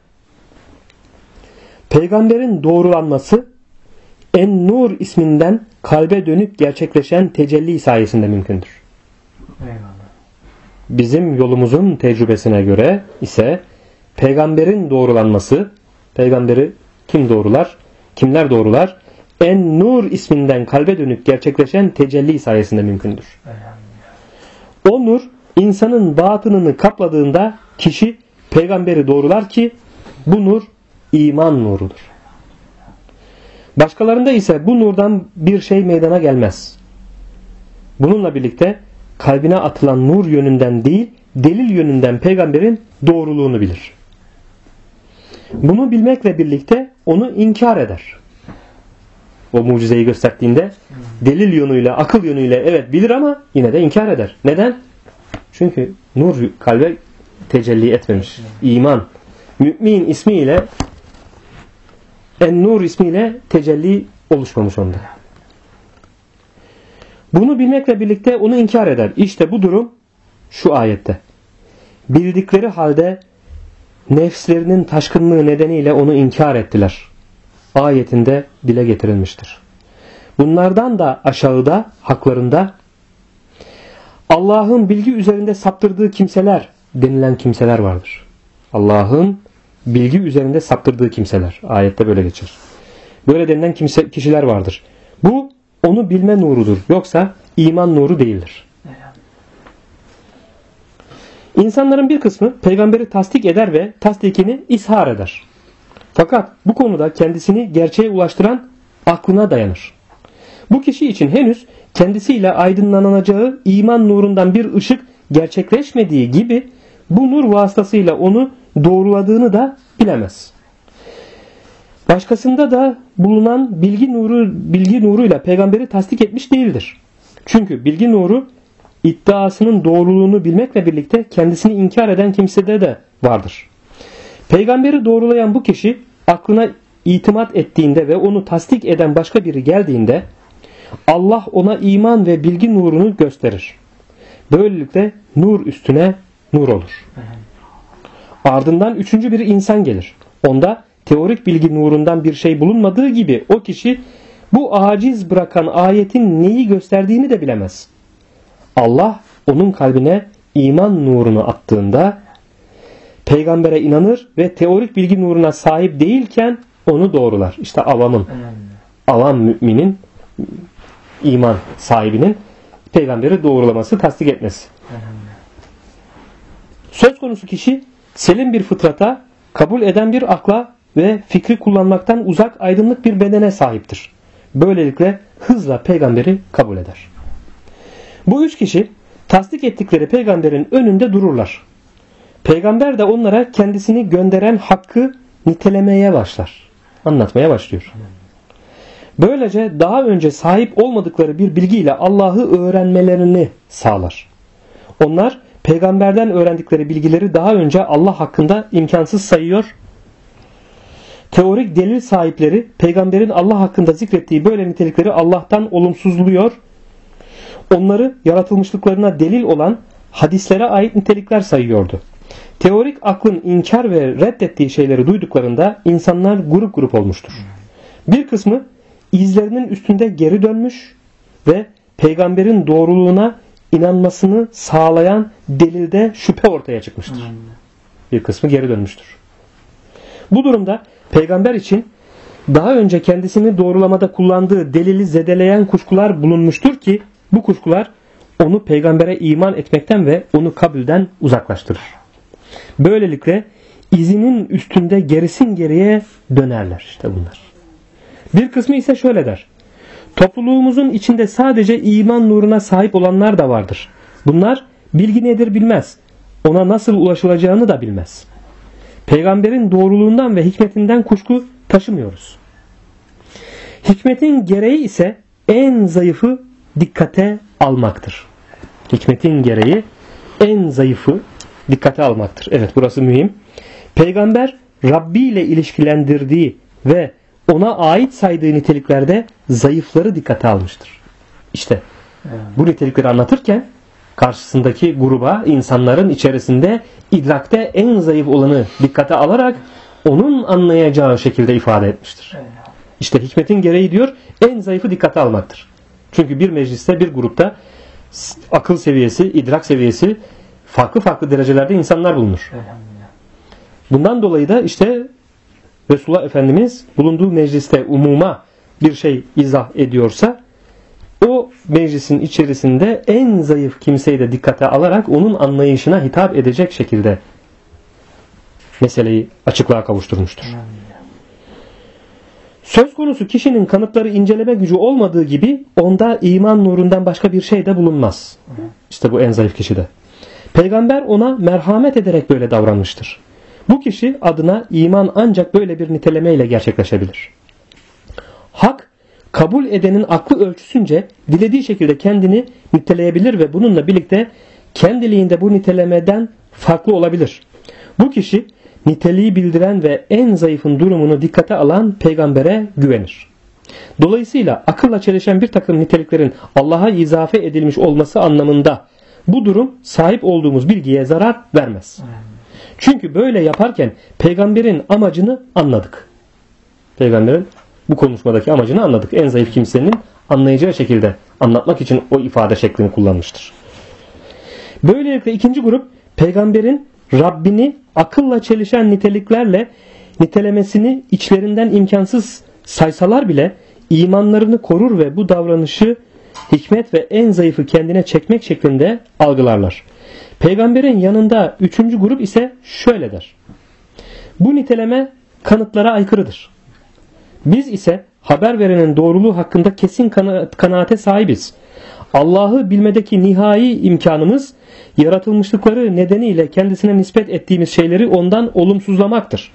peygamberin doğrulanması En-Nur isminden kalbe dönüp gerçekleşen tecelli sayesinde mümkündür. Eyvallah. Bizim yolumuzun tecrübesine göre ise peygamberin doğrulanması, peygamberi kim doğrular? Kimler doğrular? En-Nur isminden kalbe dönüp gerçekleşen tecelli sayesinde mümkündür. O nur insanın batınını kapladığında kişi peygamberi doğrular ki bu nur iman nurudur. Başkalarında ise bu nurdan bir şey meydana gelmez. Bununla birlikte kalbine atılan nur yönünden değil, delil yönünden peygamberin doğruluğunu bilir. Bunu bilmekle birlikte onu inkar eder. O mucizeyi gösterdiğinde delil yönüyle, akıl yönüyle evet bilir ama yine de inkar eder. Neden? Çünkü nur kalbe tecelli etmemiş. İman, mümin ismiyle En-Nur ismiyle tecelli oluşmamış onda. Bunu bilmekle birlikte onu inkar eder. İşte bu durum şu ayette. Bildikleri halde nefslerinin taşkınlığı nedeniyle onu inkar ettiler. Ayetinde dile getirilmiştir. Bunlardan da aşağıda haklarında Allah'ın bilgi üzerinde saptırdığı kimseler denilen kimseler vardır. Allah'ın bilgi üzerinde saptırdığı kimseler. Ayette böyle geçer. Böyle denilen kişiler vardır. Bu onu bilme nurudur. Yoksa iman nuru değildir. İnsanların bir kısmı peygamberi tasdik eder ve tasdikini ishar eder. Fakat bu konuda kendisini gerçeğe ulaştıran aklına dayanır. Bu kişi için henüz kendisiyle aydınlanacağı iman nurundan bir ışık gerçekleşmediği gibi bu nur vasıtasıyla onu doğruladığını da bilemez. Başkasında da bulunan bilgi nuruyla peygamberi tasdik etmiş değildir. Çünkü bilgi nuru iddiasının doğruluğunu bilmekle birlikte kendisini inkar eden kimsede de vardır. Peygamberi doğrulayan bu kişi aklına itimat ettiğinde ve onu tasdik eden başka biri geldiğinde Allah ona iman ve bilgi nurunu gösterir. Böylelikle nur üstüne nur olur. Ardından üçüncü bir insan gelir. Onda teorik bilgi nurundan bir şey bulunmadığı gibi o kişi bu aciz bırakan ayetin neyi gösterdiğini de bilemez. Allah onun kalbine iman nurunu attığında peygambere inanır ve teorik bilgi nuruna sahip değilken onu doğrular. İşte avam müminin, iman sahibinin peygamberi doğrulaması, tasdik etmesi. Söz konusu kişi selim bir fıtrata, kabul eden bir akla ve fikri kullanmaktan uzak aydınlık bir bedene sahiptir. Böylelikle hızla peygamberi kabul eder. Bu üç kişi tasdik ettikleri peygamberin önünde dururlar. Peygamber de onlara kendisini gönderen hakkı nitelemeye başlar. Anlatmaya başlıyor. Böylece daha önce sahip olmadıkları bir bilgiyle Allah'ı öğrenmelerini sağlar. Onlar peygamberden öğrendikleri bilgileri daha önce Allah hakkında imkansız sayıyor. Teorik delil sahipleri peygamberin Allah hakkında zikrettiği böyle nitelikleri Allah'tan olumsuzluyor. Onları yaratılmışlıklarına delil olan hadislere ait nitelikler sayıyordu. Teorik aklın inkar ve reddettiği şeyleri duyduklarında insanlar grup grup olmuştur. Bir kısmı izlerinin üstünde geri dönmüş ve peygamberin doğruluğuna inanmasını sağlayan delilde şüphe ortaya çıkmıştır. Bir kısmı geri dönmüştür. Bu durumda peygamber için daha önce kendisini doğrulamada kullandığı delili zedeleyen kuşkular bulunmuştur ki bu kuşkular onu peygambere iman etmekten ve onu kabulden uzaklaştırır. Böylelikle izinin üstünde gerisin geriye dönerler. İşte bunlar. Bir kısmı ise şöyle der. Topluluğumuzun içinde sadece iman nuruna sahip olanlar da vardır. Bunlar bilgi nedir bilmez. Ona nasıl ulaşılacağını da bilmez. Peygamberin doğruluğundan ve hikmetinden kuşku taşımıyoruz. Hikmetin gereği ise en zayıfı dikkate almaktır. Hikmetin gereği en zayıfı dikkate almaktır. Evet, burası mühim. Peygamber Rabbi ile ilişkilendirdiği ve ona ait saydığı niteliklerde zayıfları dikkate almıştır. İşte bu nitelikleri anlatırken karşısındaki gruba, insanların içerisinde idrakte en zayıf olanı dikkate alarak onun anlayacağı şekilde ifade etmiştir. İşte hikmetin gereği diyor, en zayıfı dikkate almaktır. Çünkü bir mecliste, bir grupta akıl seviyesi, idrak seviyesi farklı farklı derecelerde insanlar bulunur. Bundan dolayı da işte Resulullah Efendimiz bulunduğu mecliste umuma bir şey izah ediyorsa o meclisin içerisinde en zayıf kimseyi de dikkate alarak onun anlayışına hitap edecek şekilde meseleyi açıklığa kavuşturmuştur. Söz konusu kişinin kanıtları inceleme gücü olmadığı gibi onda iman nurundan başka bir şey de bulunmaz. İşte bu en zayıf kişide. Peygamber ona merhamet ederek böyle davranmıştır. Bu kişi adına iman ancak böyle bir nitelemeyle gerçekleşebilir. Hak, kabul edenin aklı ölçüsünce dilediği şekilde kendini niteleyebilir ve bununla birlikte kendiliğinde bu nitelemeden farklı olabilir. Bu kişi niteliği bildiren ve en zayıfın durumunu dikkate alan peygambere güvenir. Dolayısıyla akılla çelişen bir takım niteliklerin Allah'a izafe edilmiş olması anlamında bu durum sahip olduğumuz bilgiye zarar vermez. Çünkü böyle yaparken peygamberin amacını anladık. Peygamberin bu konuşmadaki amacını anladık. En zayıf kimsenin anlayacağı şekilde anlatmak için o ifade şeklini kullanmıştır. Böylelikle ikinci grup peygamberin Rabbini akılla çelişen niteliklerle nitelemesini içlerinden imkansız saysalar bile imanlarını korur ve bu davranışı hikmet ve en zayıfı kendine çekmek şeklinde algılarlar. Peygamberin yanında üçüncü grup ise şöyle der: bu niteleme kanıtlara aykırıdır. Biz ise haber verenin doğruluğu hakkında kesin kanaate sahibiz. Allah'ı bilmedeki nihai imkanımız yaratılmışlıkları nedeniyle kendisine nispet ettiğimiz şeyleri ondan olumsuzlamaktır.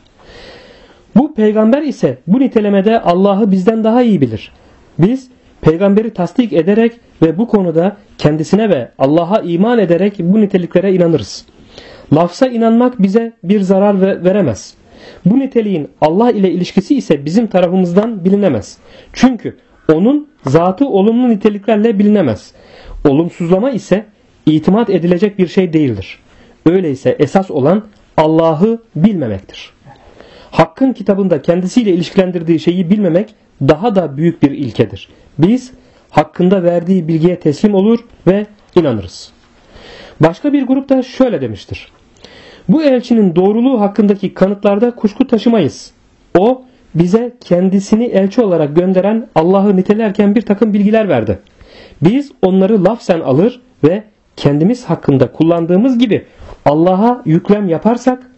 Bu peygamber ise bu nitelemede Allah'ı bizden daha iyi bilir. Biz peygamberi tasdik ederek ve bu konuda kendisine ve Allah'a iman ederek bu niteliklere inanırız. Lafza inanmak bize bir zarar veremez. Bu niteliğin Allah ile ilişkisi ise bizim tarafımızdan bilinemez. Çünkü onun zatı olumlu niteliklerle bilinemez. Olumsuzlama ise itimat edilecek bir şey değildir. Öyleyse esas olan Allah'ı bilmemektir. Hakkın kitabında kendisiyle ilişkilendirdiği şeyi bilmemek daha da büyük bir ilkedir. Biz hakkında verdiği bilgiye teslim olur ve inanırız. Başka bir grup da şöyle demiştir: bu elçinin doğruluğu hakkındaki kanıtlarda kuşku taşımayız. O bize kendisini elçi olarak gönderen Allah'ı nitelerken bir takım bilgiler verdi. Biz onları lafzen alır ve kendimiz hakkında kullandığımız gibi Allah'a yüklem yaparsak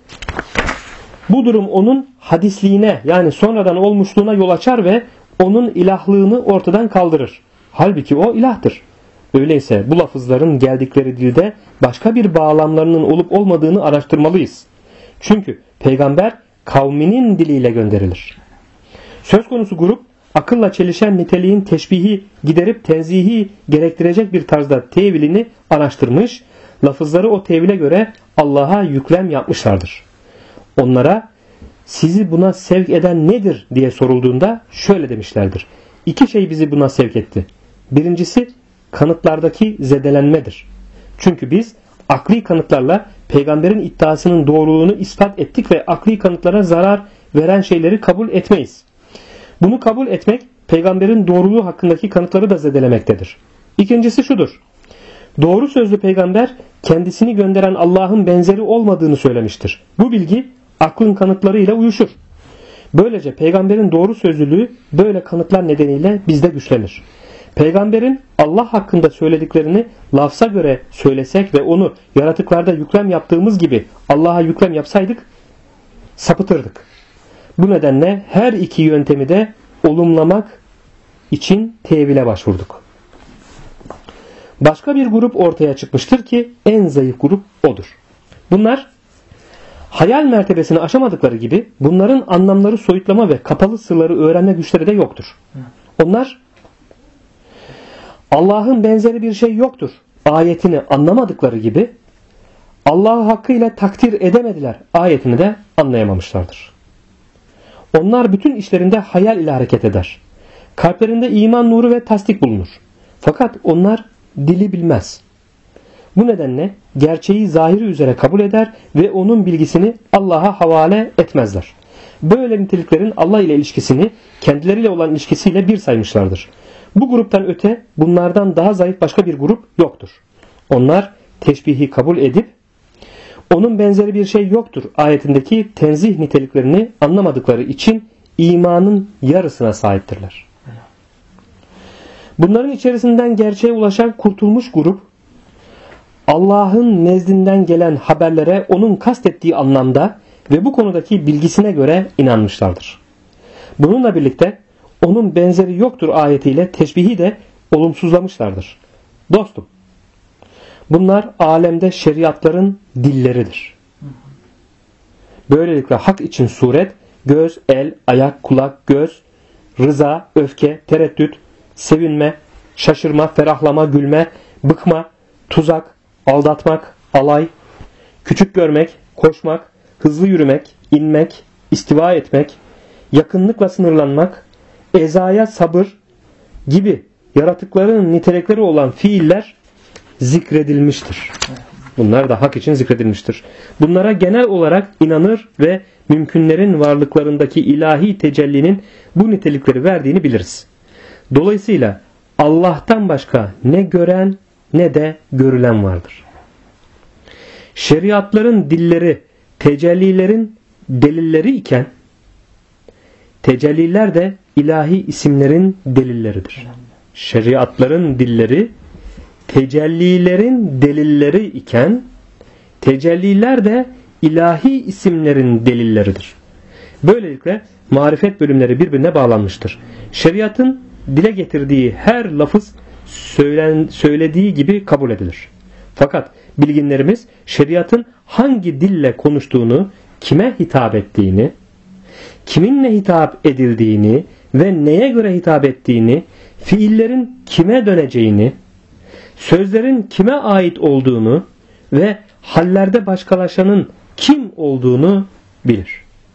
bu durum onun hadisliğine, yani sonradan olmuşluğuna yol açar ve onun ilahlığını ortadan kaldırır. Halbuki o ilahtır. Öyleyse bu lafızların geldikleri dilde başka bir bağlamlarının olup olmadığını araştırmalıyız. Çünkü peygamber kavminin diliyle gönderilir. Söz konusu grup akılla çelişen niteliğin teşbihi giderip tenzihi gerektirecek bir tarzda tevilini araştırmış, lafızları o tevile göre Allah'a yüklem yapmışlardır. Onlara sizi buna sevk eden nedir diye sorulduğunda şöyle demişlerdir: İki şey bizi buna sevk etti. Birincisi kanıtlardaki zedelenmedir. Çünkü biz akli kanıtlarla peygamberin iddiasının doğruluğunu ispat ettik ve akli kanıtlara zarar veren şeyleri kabul etmeyiz. Bunu kabul etmek peygamberin doğruluğu hakkındaki kanıtları da zedelemektedir. İkincisi şudur: doğru sözlü peygamber kendisini gönderen Allah'ın benzeri olmadığını söylemiştir. Bu bilgi aklın kanıtlarıyla uyuşur. Böylece peygamberin doğru sözlülüğü böyle kanıtlar nedeniyle bizde güçlenir. Peygamberin Allah hakkında söylediklerini lafza göre söylesek ve onu yaratıklarda yüklem yaptığımız gibi Allah'a yüklem yapsaydık sapıtırdık. Bu nedenle her iki yöntemi de olumlamak için tevile başvurduk. Başka bir grup ortaya çıkmıştır ki en zayıf grup odur. Bunlar hayal mertebesini aşamadıkları gibi bunların anlamları soyutlama ve kapalı sırları öğrenme güçleri de yoktur. Onlar Allah'ın benzeri bir şey yoktur ayetini anlamadıkları gibi Allah'ı hakkıyla takdir edemediler ayetini de anlayamamışlardır. Onlar bütün işlerinde hayal ile hareket eder. Kalplerinde iman nuru ve tasdik bulunur. Fakat onlar dili bilmez. Bu nedenle gerçeği zahiri üzere kabul eder ve onun bilgisini Allah'a havale etmezler. Böyle niteliklerin Allah ile ilişkisini kendileriyle olan ilişkisiyle bir saymışlardır. Bu gruptan öte bunlardan daha zayıf başka bir grup yoktur. Onlar teşbihi kabul edip onun benzeri bir şey yoktur ayetindeki tenzih niteliklerini anlamadıkları için imanın yarısına sahiptirler. Bunların içerisinden gerçeğe ulaşan kurtulmuş grup Allah'ın nezdinden gelen haberlere onun kastettiği anlamda ve bu konudaki bilgisine göre inanmışlardır. Bununla birlikte onun benzeri yoktur ayetiyle teşbihi de olumsuzlamışlardır. Dostum, bunlar alemde şeriatların dilleridir. Böylelikle hak için suret, göz, el, ayak, kulak, göz, rıza, öfke, tereddüt, sevinme, şaşırma, ferahlama, gülme, bıkma, tuzak, aldatmak, alay, küçük görmek, koşmak, hızlı yürümek, inmek, istiva etmek, yakınlıkla sınırlanmak, ezaya sabır gibi yaratıkların nitelikleri olan fiiller zikredilmiştir. Bunlar da hak için zikredilmiştir. Bunlara genel olarak inanır ve mümkünlerin varlıklarındaki ilahi tecellinin bu nitelikleri verdiğini biliriz. Dolayısıyla Allah'tan başka ne gören ne de görülen vardır. Şeriatların dilleri tecellilerin delilleri iken tecelliler de ilahi isimlerin delilleridir. Şeriatların dilleri tecellilerin delilleri iken tecelliler de ilahi isimlerin delilleridir. Böylelikle marifet bölümleri birbirine bağlanmıştır. Şeriatın dile getirdiği her lafız söylediği gibi kabul edilir. Fakat bilginlerimiz şeriatın hangi dille konuştuğunu, kime hitap ettiğini, kiminle hitap edildiğini ve neye göre hitap ettiğini, fiillerin kime döneceğini, sözlerin kime ait olduğunu ve hallerde başkalaşanın kim olduğunu bilir.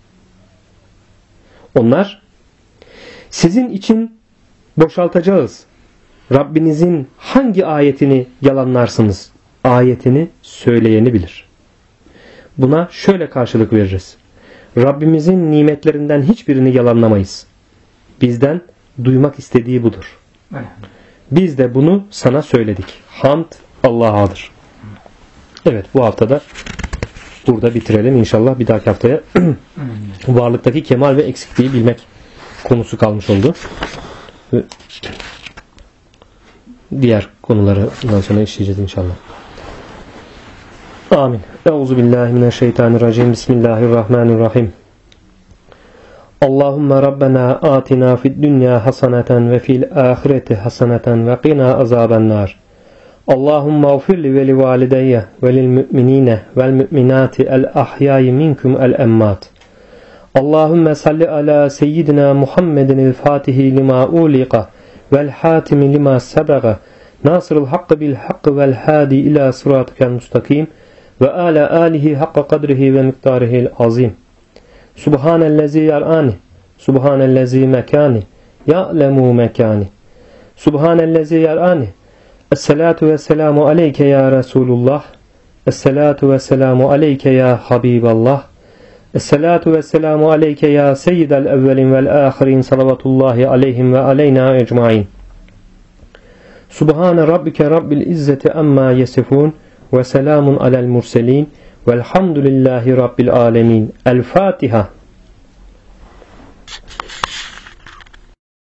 Onlar sizin için boşaltacağız. Rabbinizin hangi ayetini yalanlarsınız? Ayetini söyleyeni bilir. Buna şöyle karşılık veririz. Rabbimizin nimetlerinden hiçbirini yalanlamayız. Bizden duymak istediği budur. Biz de bunu sana söyledik. Hamd Allah'adır. Evet, bu haftada burada bitirelim. İnşallah bir dahaki haftaya varlıktaki kemal ve eksikliği bilmek konusu kalmış oldu. Diğer konuları bundan sonra işleyeceğiz inşallah. Amin. Euzubillahimineşşeytanirracim. Bismillahirrahmanirrahim. Allahümme Rabbena atina fid dünya haseneten ve fil ahireti haseneten ve qina azabennar. Allahümme ğfirli ve li valideyye ve lil müminine vel müminati el ahyayi minkum el emmat. Allahümme salli ala seyyidina Muhammedin el fatihi lima uliqa vel hatimi lima sebaga nasırıl hakkı bil hakkı vel hadi ila sıratikel mustakim ve ala alihi hakka kadrihi ve miktarihil azim. Subhanellezi yar'ani Subhanellezi mekani ya'lemu mekani Subhanellezi yar'ani Esselatu ve selamu aleyke ya Resulullah Esselatu ve selamu aleyke ya Habiballah Esselatu ve selamu aleyke ya seyyidel evvelin vel ahirin salavatullahi aleyhim ve aleyna ecmain. Subhane rabbike rabbil izzeti amma yesifun ve selamun alel murselin velhamdülillahi rabbil alemin. El Fatiha.